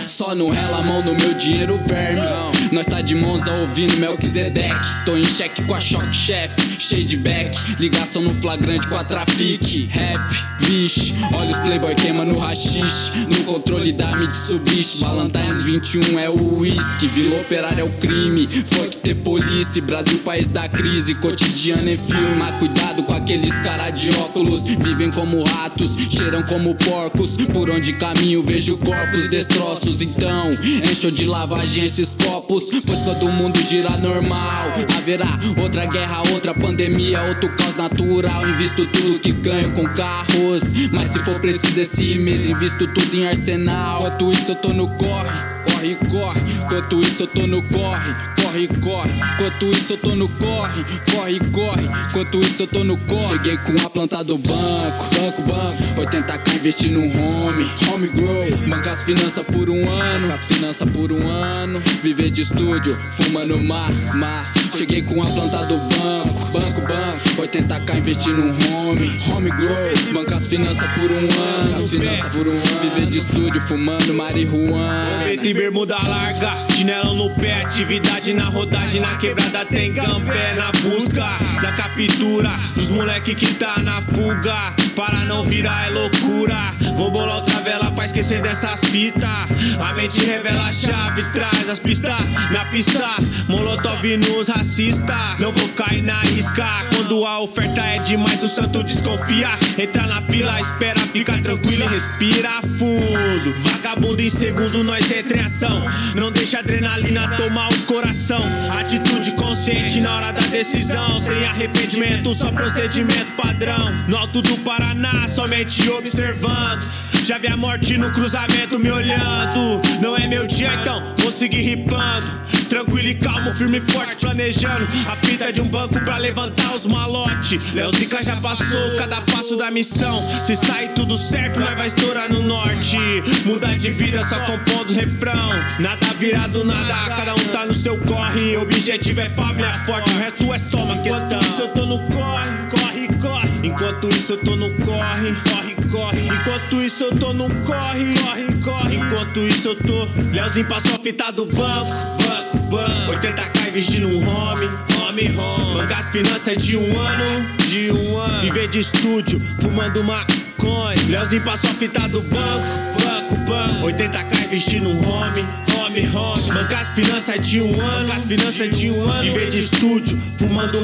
Só não rela a mão no meu dinheiro, verme. Nós tá de Monza ouvindo Melquisedeque. Tô em cheque com a Choque Chef, cheio de back. Ligação no flagrante com a Trafique. Rap, vixe, olha os playboy queima no rachixe. No controle da Mitsubishi. Ballantines vinte e um é o whisky. Vila Operária é o crime. Fuck ter polícia. Brasil, país da crise. Cotidiano em filme. Mas cuidado com aqueles cara de óculos. Vivem como ratos, cheiram como porcos. Por onde caminho vejo corpos, destroços. Então, encho de lavagem esses copos. Pois quando o mundo gira normal, haverá outra guerra, outra pandemia, outro caos natural. Invisto tudo que ganho com carros, mas se for preciso esse mês invisto tudo em arsenal. Enquanto isso eu tô no corre, corre, corre. Enquanto isso eu tô no corre, corre, corre. Enquanto isso eu tô no corre, corre, corre. Enquanto isso eu tô no corre. Cheguei com a planta do banco, banco, banco. oitenta k investir no home, home grow. Banca as finanças por um ano, as finanças por um ano. Viver de estúdio, fumando mar, mar. Cheguei com a planta do banco, banco, banco. oitenta k investir no home, home grow. Banca as finanças por um ano, as finanças por um ano. Viver de estúdio, fumando marihuana. Preto e bermuda larga, chinelo no pé. Atividade na rodagem, na quebrada tem campé. Na busca da captura dos moleque que tá na fuga. Para não virar é loucura. Vou bolar outra vela pra esquecer dessas fitas. A mente revela a chave, traz as pistas. Na pista, molotov nos racista. Não vou cair na isca. Quando a oferta é demais, o santo desconfia. Entra na fila, espera, fica tranquilo e respira fundo. Vagabundo em segundo, nós entra em ação. Não deixa a adrenalina tomar o coração. Atitude consciente na hora da decisão. Sem arrependimento, só procedimento padrão. No alto do Paraná, somente observando. Já vi a morte no cruzamento me olhando. Não é meu dia, então vou seguir ripando. Tranquilo e calmo, firme e forte, planejando a fita de um banco pra levantar os malote. Léo Zica já passou cada passo da missão. Se sair tudo certo, nós vai estourar no norte. Mudar de vida só compondo refrão. Nada virado, nada, cada um tá no seu corre. Objetivo é família forte, o resto é só uma questão. Enquanto isso eu tô no corre, corre, corre. Enquanto isso eu tô no corre, corre, corre. Enquanto isso eu tô no corre, corre, corre. Enquanto isso eu tô. Léozinho passou a fita do banco, banco, banco. oitenta k investindo um home, home, home. Bancar as finanças de um ano, de um ano. Viver de estúdio, fumando maconha. Léozinho passou a fita do banco, banco, banco. oitenta k investindo um home, home, home. Bancar as finanças de um ano, bancar as finanças de um ano. Viver de estúdio, fumando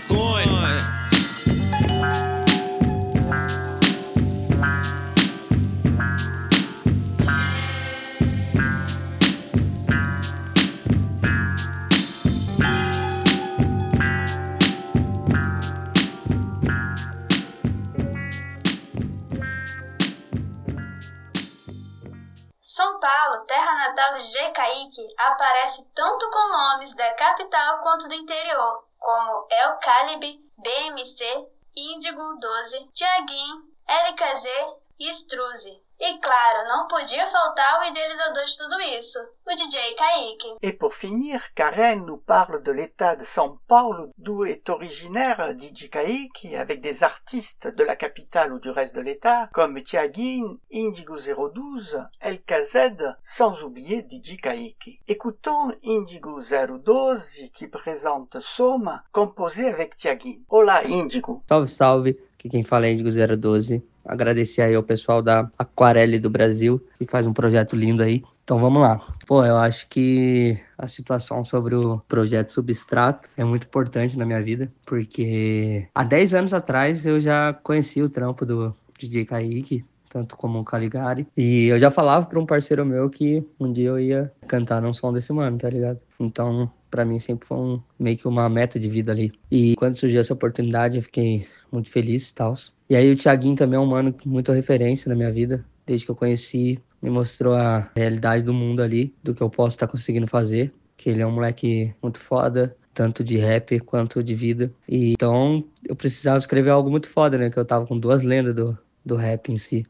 maconha. São Paulo, terra natal do D J Kaique, aparece tanto com nomes da capital quanto do interior, como El Calibre, B M C, Índigo doze, Tiaguinho, L K Z e Struze. E claro, não podia faltar o idealizador de tudo isso, o D J Kaique. Et pour finir, Karen nous parle de l'état de São Paulo, d'où est originaire D J Kaique, avec des artistes de la capitale ou du reste de l'état, comme Tiaguin, Indigo zéro douze, L K Z, sans oublier D J Kaique. Écoutons Indigo zero doze, qui présente Soma, composé avec Tiaguin. Olá, Indigo. Salve, salve. Aqui quem fala é Indigo zero doze. Agradecer aí ao pessoal da Aquarelle do Brasil, que faz um projeto lindo aí. Então vamos lá. Pô, eu acho que a situação sobre o projeto Substrato é muito importante na minha vida, porque há dez anos atrás eu já conheci o trampo do D J Kaique, tanto como o Caligari, e eu já falava para um parceiro meu que um dia eu ia cantar num som desse mano, tá ligado? Então, pra mim sempre foi um, meio que uma meta de vida ali. E quando surgiu essa oportunidade, eu fiquei muito feliz e tal. E aí o Thiaguinho também é um mano com muita referência na minha vida. Desde que eu conheci, me mostrou a realidade do mundo ali, do que eu posso estar conseguindo fazer. Que ele é um moleque muito foda, tanto de rap quanto de vida. E então eu precisava escrever algo muito foda, né? Que eu tava com duas lendas do, do rap em si.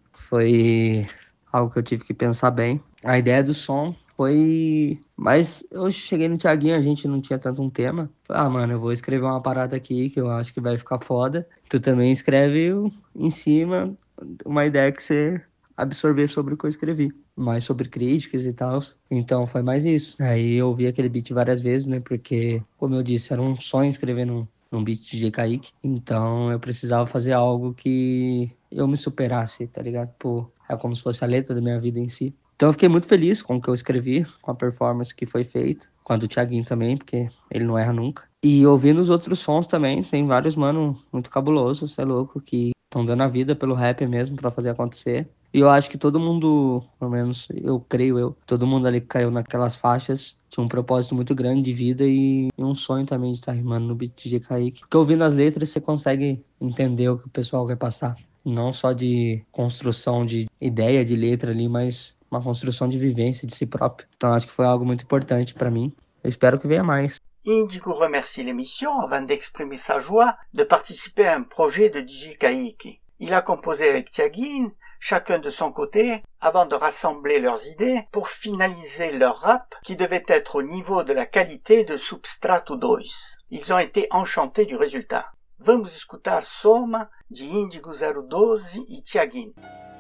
Foi algo que eu tive que pensar bem. A ideia do som foi... Mas eu cheguei no Thiaguinho, a gente não tinha tanto um tema. Falei, ah, mano, eu vou escrever uma parada aqui que eu acho que vai ficar foda. Tu também escreve em cima uma ideia que você absorver sobre o que eu escrevi, mais sobre críticas e tal. Então foi mais isso. Aí eu ouvi aquele beat várias vezes, né? Porque, como eu disse, era um sonho escrever num, num beat de D J Kaique. Então eu precisava fazer algo que eu me superasse, tá ligado? Pô, é como se fosse a letra da minha vida em si. Então eu fiquei muito feliz com o que eu escrevi, com a performance que foi feita, com a do Thiaguinho também, porque ele não erra nunca. E ouvindo os outros sons também, tem vários, mano, muito cabulosos, cê é louco, que estão dando a vida pelo rap mesmo pra fazer acontecer. E eu acho que todo mundo, pelo menos eu creio eu, todo mundo ali que caiu naquelas faixas tinha um propósito muito grande de vida e um sonho também de estar rimando no beat de D J Kaique. Porque ouvindo as letras você consegue entender o que o pessoal quer passar. Não só de construção de ideia, de letra ali, mas uma construção de vivência de si próprio. Então acho que foi algo muito importante para mim. Eu espero que venha mais. Indigo remercie l'émission avant d'exprimer sa joie de participer à un projet de D J Kaique. Il a composé avec Thiaguine, chacun de son côté, avant de rassembler leurs idées pour finaliser leur rap qui devait être au niveau de la qualité de Substrato dois. Ils ont été enchantés du résultat. Vamos escutar Soma de Indigo zero doze e Thiaguine.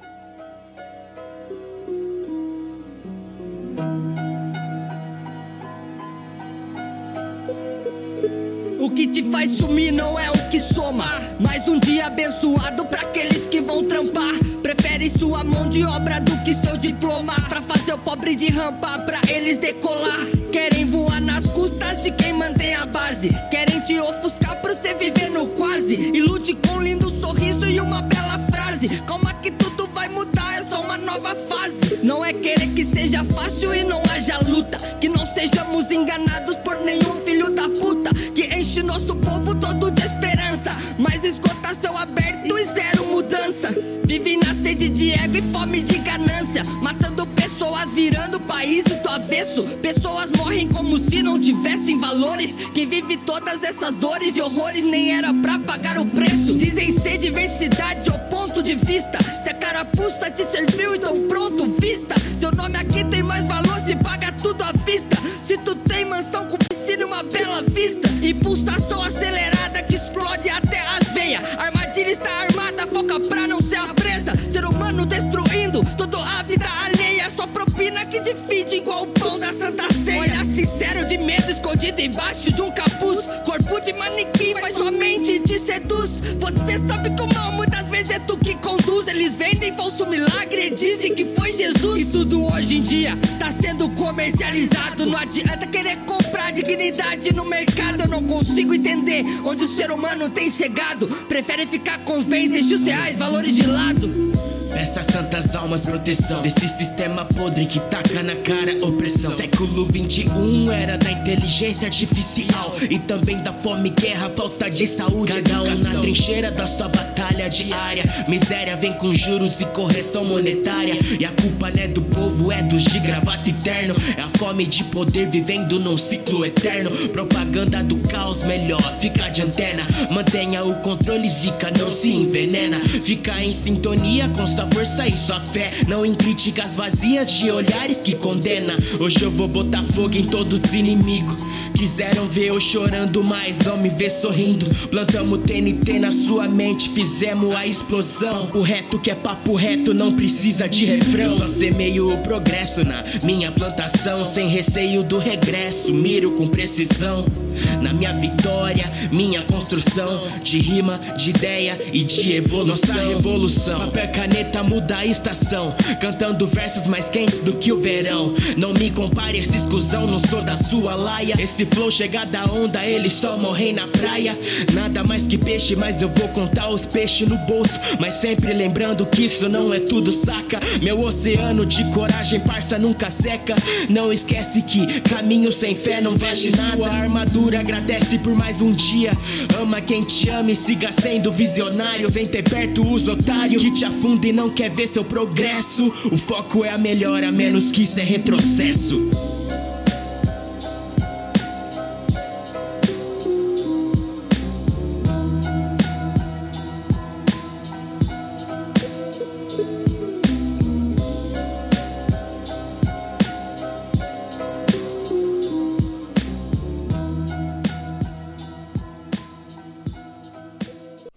O que te faz sumir não é o que soma. Mais um dia abençoado pra aqueles que vão trampar. Prefere sua mão de obra do que seu diploma, pra fazer o pobre de rampa pra eles decolar. Querem voar nas custas de quem mantém a base. Querem te ofuscar pra você viver no quase. Ilude com um lindo sorriso e uma bela frase. Calma que tudo vai mudar, é só uma nova fase. Não é querer que seja fácil e não haja luta. Que não sejamos enganados por nenhum filho da puta que enche nosso povo todo de esperança, mas esgota céu aberto e zero mudança. Vive na sede de ego e fome de ganância, matando pessoas, virando países do avesso. Pessoas morrem como se não tivessem valores. Quem vive todas essas dores e horrores nem era pra pagar o preço. Dizem ser diversidade ou ponto de vista. Se a carapuça te serviu, então pronto, vista. Seu nome aqui tem mais valor se paga tudo à vista. Se tu tem mansão com piscina e uma bela vista, impulsação acelerada que explode até as veias. Armadilha está armada, foca pra não ser a presa. Ser humano destruindo toda a vida alheia. Só propina que divide igual o pão da Santa Ceia. Olha sincero de medo escondido embaixo de um capuz. Corpo de manequim faz sua mente te seduz. Você sabe que o mal muitas vezes é tu que conduz. Eles vendem falso milagre e dizem que foi Jesus. E tudo hoje em dia tá sendo comercializado. Não adianta querer comprar dignidade no mercado. Eu não consigo entender onde o ser humano tem chegado. Prefere ficar com os bens, deixa os reais valores de lado. Peça santas almas proteção desse sistema podre que taca na cara opressão. Século vinte e um era da inteligência artificial e também da fome, guerra, falta de saúde, cada um na trincheira da sua batalha diária. Miséria vem com juros e correção monetária. E a culpa não é do povo, é dos de gravata eterno. É a fome de poder vivendo num ciclo eterno. Propaganda do caos, melhor fica de antena. Mantenha o controle, zica, não se envenena. Fica em sintonia com sua força e sua fé, não em críticas vazias de olhares que condena. Hoje eu vou botar fogo em todos os inimigos. Quiseram ver eu chorando, mas não me ver sorrindo. Plantamos T N T na sua mente, fizemos a explosão. O reto que é papo reto não precisa de refrão. Eu só semeio o progresso na minha plantação, sem receio do regresso, miro com precisão na minha vitória, minha construção de rima, de ideia e de evolução. Nossa revolução, papel e caneta muda a estação, cantando versos mais quentes do que o verão. Não me compare esses cuzão, não sou da sua laia. Esse flow chega da onda, eles só morrem na praia. Nada mais que peixe, mas eu vou contar os peixes no bolso. Mas sempre lembrando que isso não é tudo, saca? Meu oceano de coragem, parça, nunca seca. Não esquece que caminho sem fé não veste nada. Sua armadura agradece por mais um dia. Ama quem te ama e siga sendo visionário. Sem ter perto os otários que te afunda e não quer ver seu progresso. O foco é a melhora, menos que isso é retrocesso.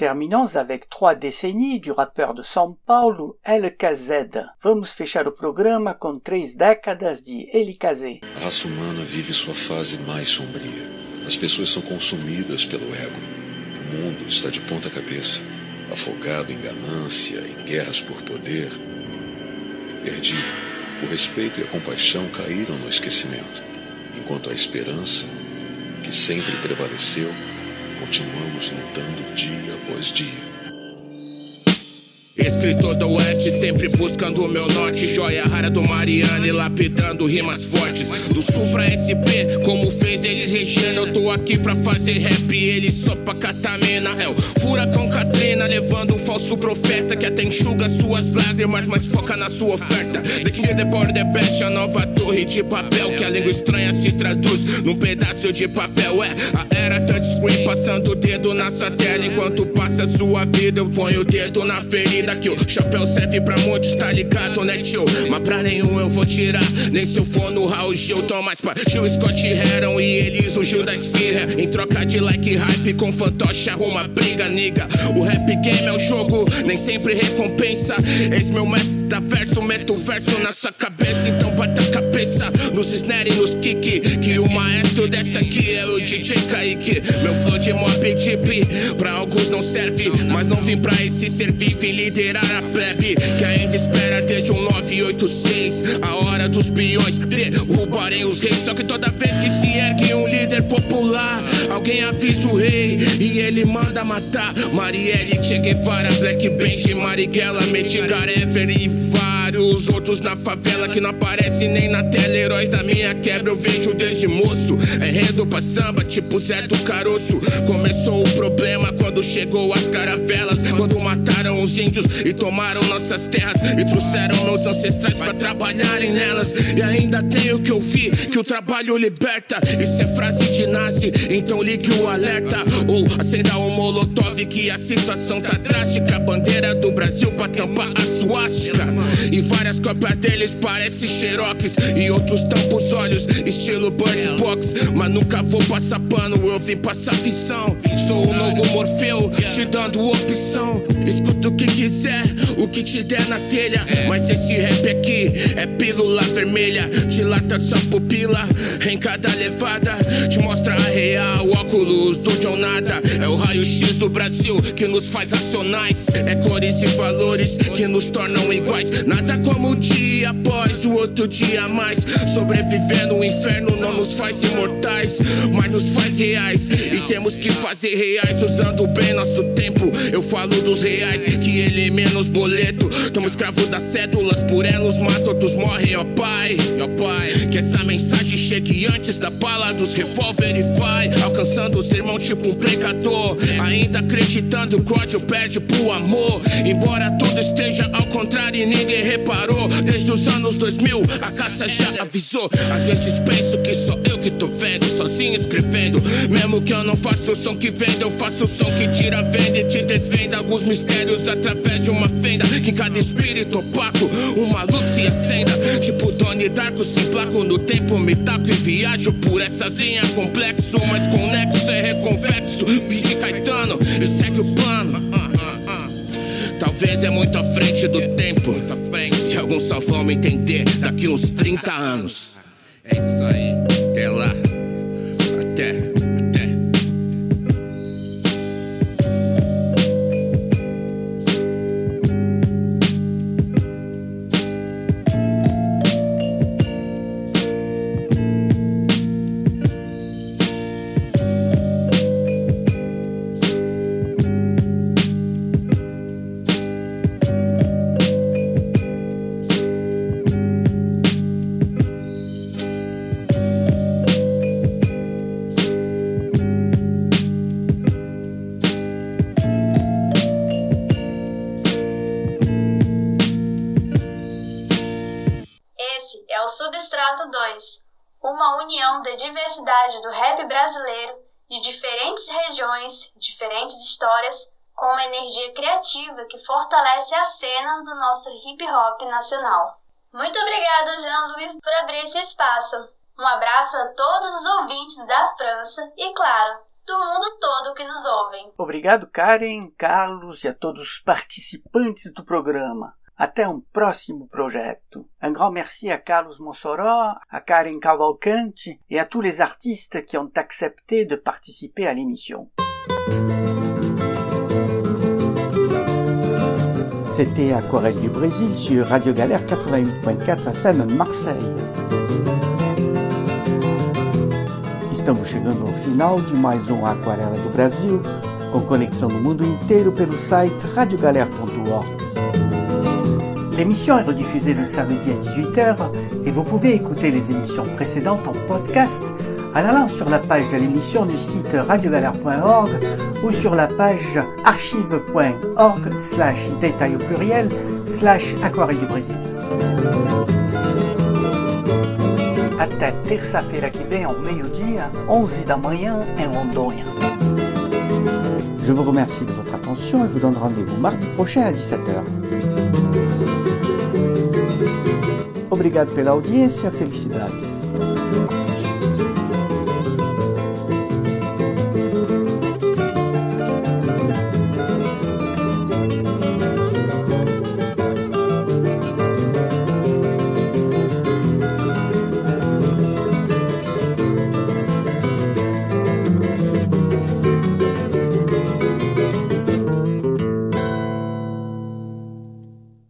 terminons avec trois décennies do rappeur de São Paulo, L K Z. Vamos fechar o programa com três décadas de L K Z. A raça humana vive sua fase mais sombria. As pessoas são consumidas pelo ego. O mundo está de ponta cabeça, afogado em ganância, em guerras por poder. Perdido, o respeito e a compaixão caíram no esquecimento, enquanto a esperança, que sempre prevaleceu, continuamos lutando dia após dia. Escritor do oeste, sempre buscando o meu norte. Joia rara do Mariane, lapidando rimas fortes. Do sul pra S P, como fez eles Regina. Eu tô aqui pra fazer rap e eles só pra catamina. É o furacão Katrina, levando um falso profeta que até enxuga suas lágrimas, mas foca na sua oferta. The King, the Border, the Best, a nova torre de papel, que a língua estranha se traduz num pedaço de papel. É a era touchscreen, passando o dedo na sua tela. Enquanto passa a sua vida, eu ponho o dedo na ferida. Que o chapéu serve pra muitos, tá ligado, né, tio? Mas pra nenhum eu vou tirar, nem se eu for no Raul Gil. Tô mais pra Gil, Scott Heron e eles, o Gil da Esfirra. Em troca de like hype, com fantoche arruma briga, niga. O rap game é um jogo, nem sempre recompensa. Eis meu metaverso, meto verso na sua cabeça. Então bata a cabeça nos snare e nos kick, que o maestro dessa aqui é o D J Kaique. Meu flow de Mob Deep, pra alguns não serve, mas não vim pra esse servir, vim liderar a plebe, que ainda espera desde um nove oito seis, a hora dos peões derrubarem os reis. Só que toda vez que se ergue um líder popular, alguém avisa o rei e ele manda matar. Marielle, Che Guevara, Black Benji, Marighella, Medgar Ever e vários outros na favela que não aparecem nem na tela. Heróis da minha quebra eu vejo desde moço, enredo pra samba tipo Zé do Caroço. Começou o problema quando chegou as caravelas, quando mataram os índios e tomaram nossas terras e trouxeram meus ancestrais pra trabalharem nelas. E ainda tenho que ouvir que o trabalho liberta. Isso é frase de nazi, então ligue o alerta ou acenda um molotov que a situação tá drástica. Bandeira do Brasil pra tampar a suástica, e várias cópias deles parecem xerox, e outros tampam os olhos estilo Bird Box. Mas nunca vou passar pano, eu vim passar visão. Sou o novo Morfeu, te dando opção. Escuta o que quiser, o que te der na telha. Mas esse rap aqui é pílula vermelha, dilata sua pupila em cada levada, te mostra a real, o óculos do John Nada. É o raio-x do Brasil que nos faz racionais, é cores e valores que nos tornam iguais. Nada como um dia após o outro dia a mais. Sobreviver no inferno não nos faz imortais, mas nos faz reais, e temos que fazer reais usando bem nosso tempo. Eu falo dos reais que eliminam os boletos. Tamo escravo das cédulas, por elas matam, outros morrem, ó pai, ó pai. Que essa mensagem chegue antes da bala dos revólver e vai alcançando os irmãos tipo um pregador, ainda acreditando que o ódio perde pro amor. Embora tudo esteja ao contrário e ninguém reparou, desde os anos dois mil a caça já avisou. Às vezes penso que sou eu que tô vendo, sozinho escrevendo. Mesmo que eu não faça o som que vende, eu faço o som que tira a venda e te desvenda alguns mistérios através de uma fenda. Que em cada espírito opaco uma luz se acenda, tipo Donnie Darko, se emplaco no tempo, me taco e viajo por essas linhas complexo, mas conexo é reconvexo. Vide Caetano e segue o plano. uh, uh, uh. Talvez é muito à frente do tempo, muito à frente, que alguns só vão me entender daqui uns trinta anos. É isso aí, até lá, até. Substrato dois, uma união da diversidade do rap brasileiro, de diferentes regiões, diferentes histórias, com uma energia criativa que fortalece a cena do nosso hip hop nacional. Muito obrigada, Jean Luiz, por abrir esse espaço. Um abraço a todos os ouvintes da França e, claro, do mundo todo que nos ouvem. Obrigado, Karen, Carlos e a todos os participantes do programa. Até um próximo projeto. Un grand merci à Carlos Mossoró, à Karen Cavalcante et à tous les artistes qui ont accepté de participer à l'émission. C'était Aquarelle du Brésil sur Radio Galère quatre-vingt-huit point quatre F M Marseille. Estamos chegando ao final de mais um Aquarela do Brasil, com conexão no mundo inteiro pelo site radio galère point org. L'émission est rediffusée le samedi à dix-huit heures et vous pouvez écouter les émissions précédentes en podcast en allant sur la page de l'émission du site radio galère point org ou sur la page archive point org slash détail au pluriel slash aquarelle du Brésil. Até terça-feira que vem ao meio-dia, onze da manhã em Rondônia. Je vous remercie de votre attention et vous donne rendez-vous mardi prochain à dix-sept heures. Obrigado pela audiência, felicidades.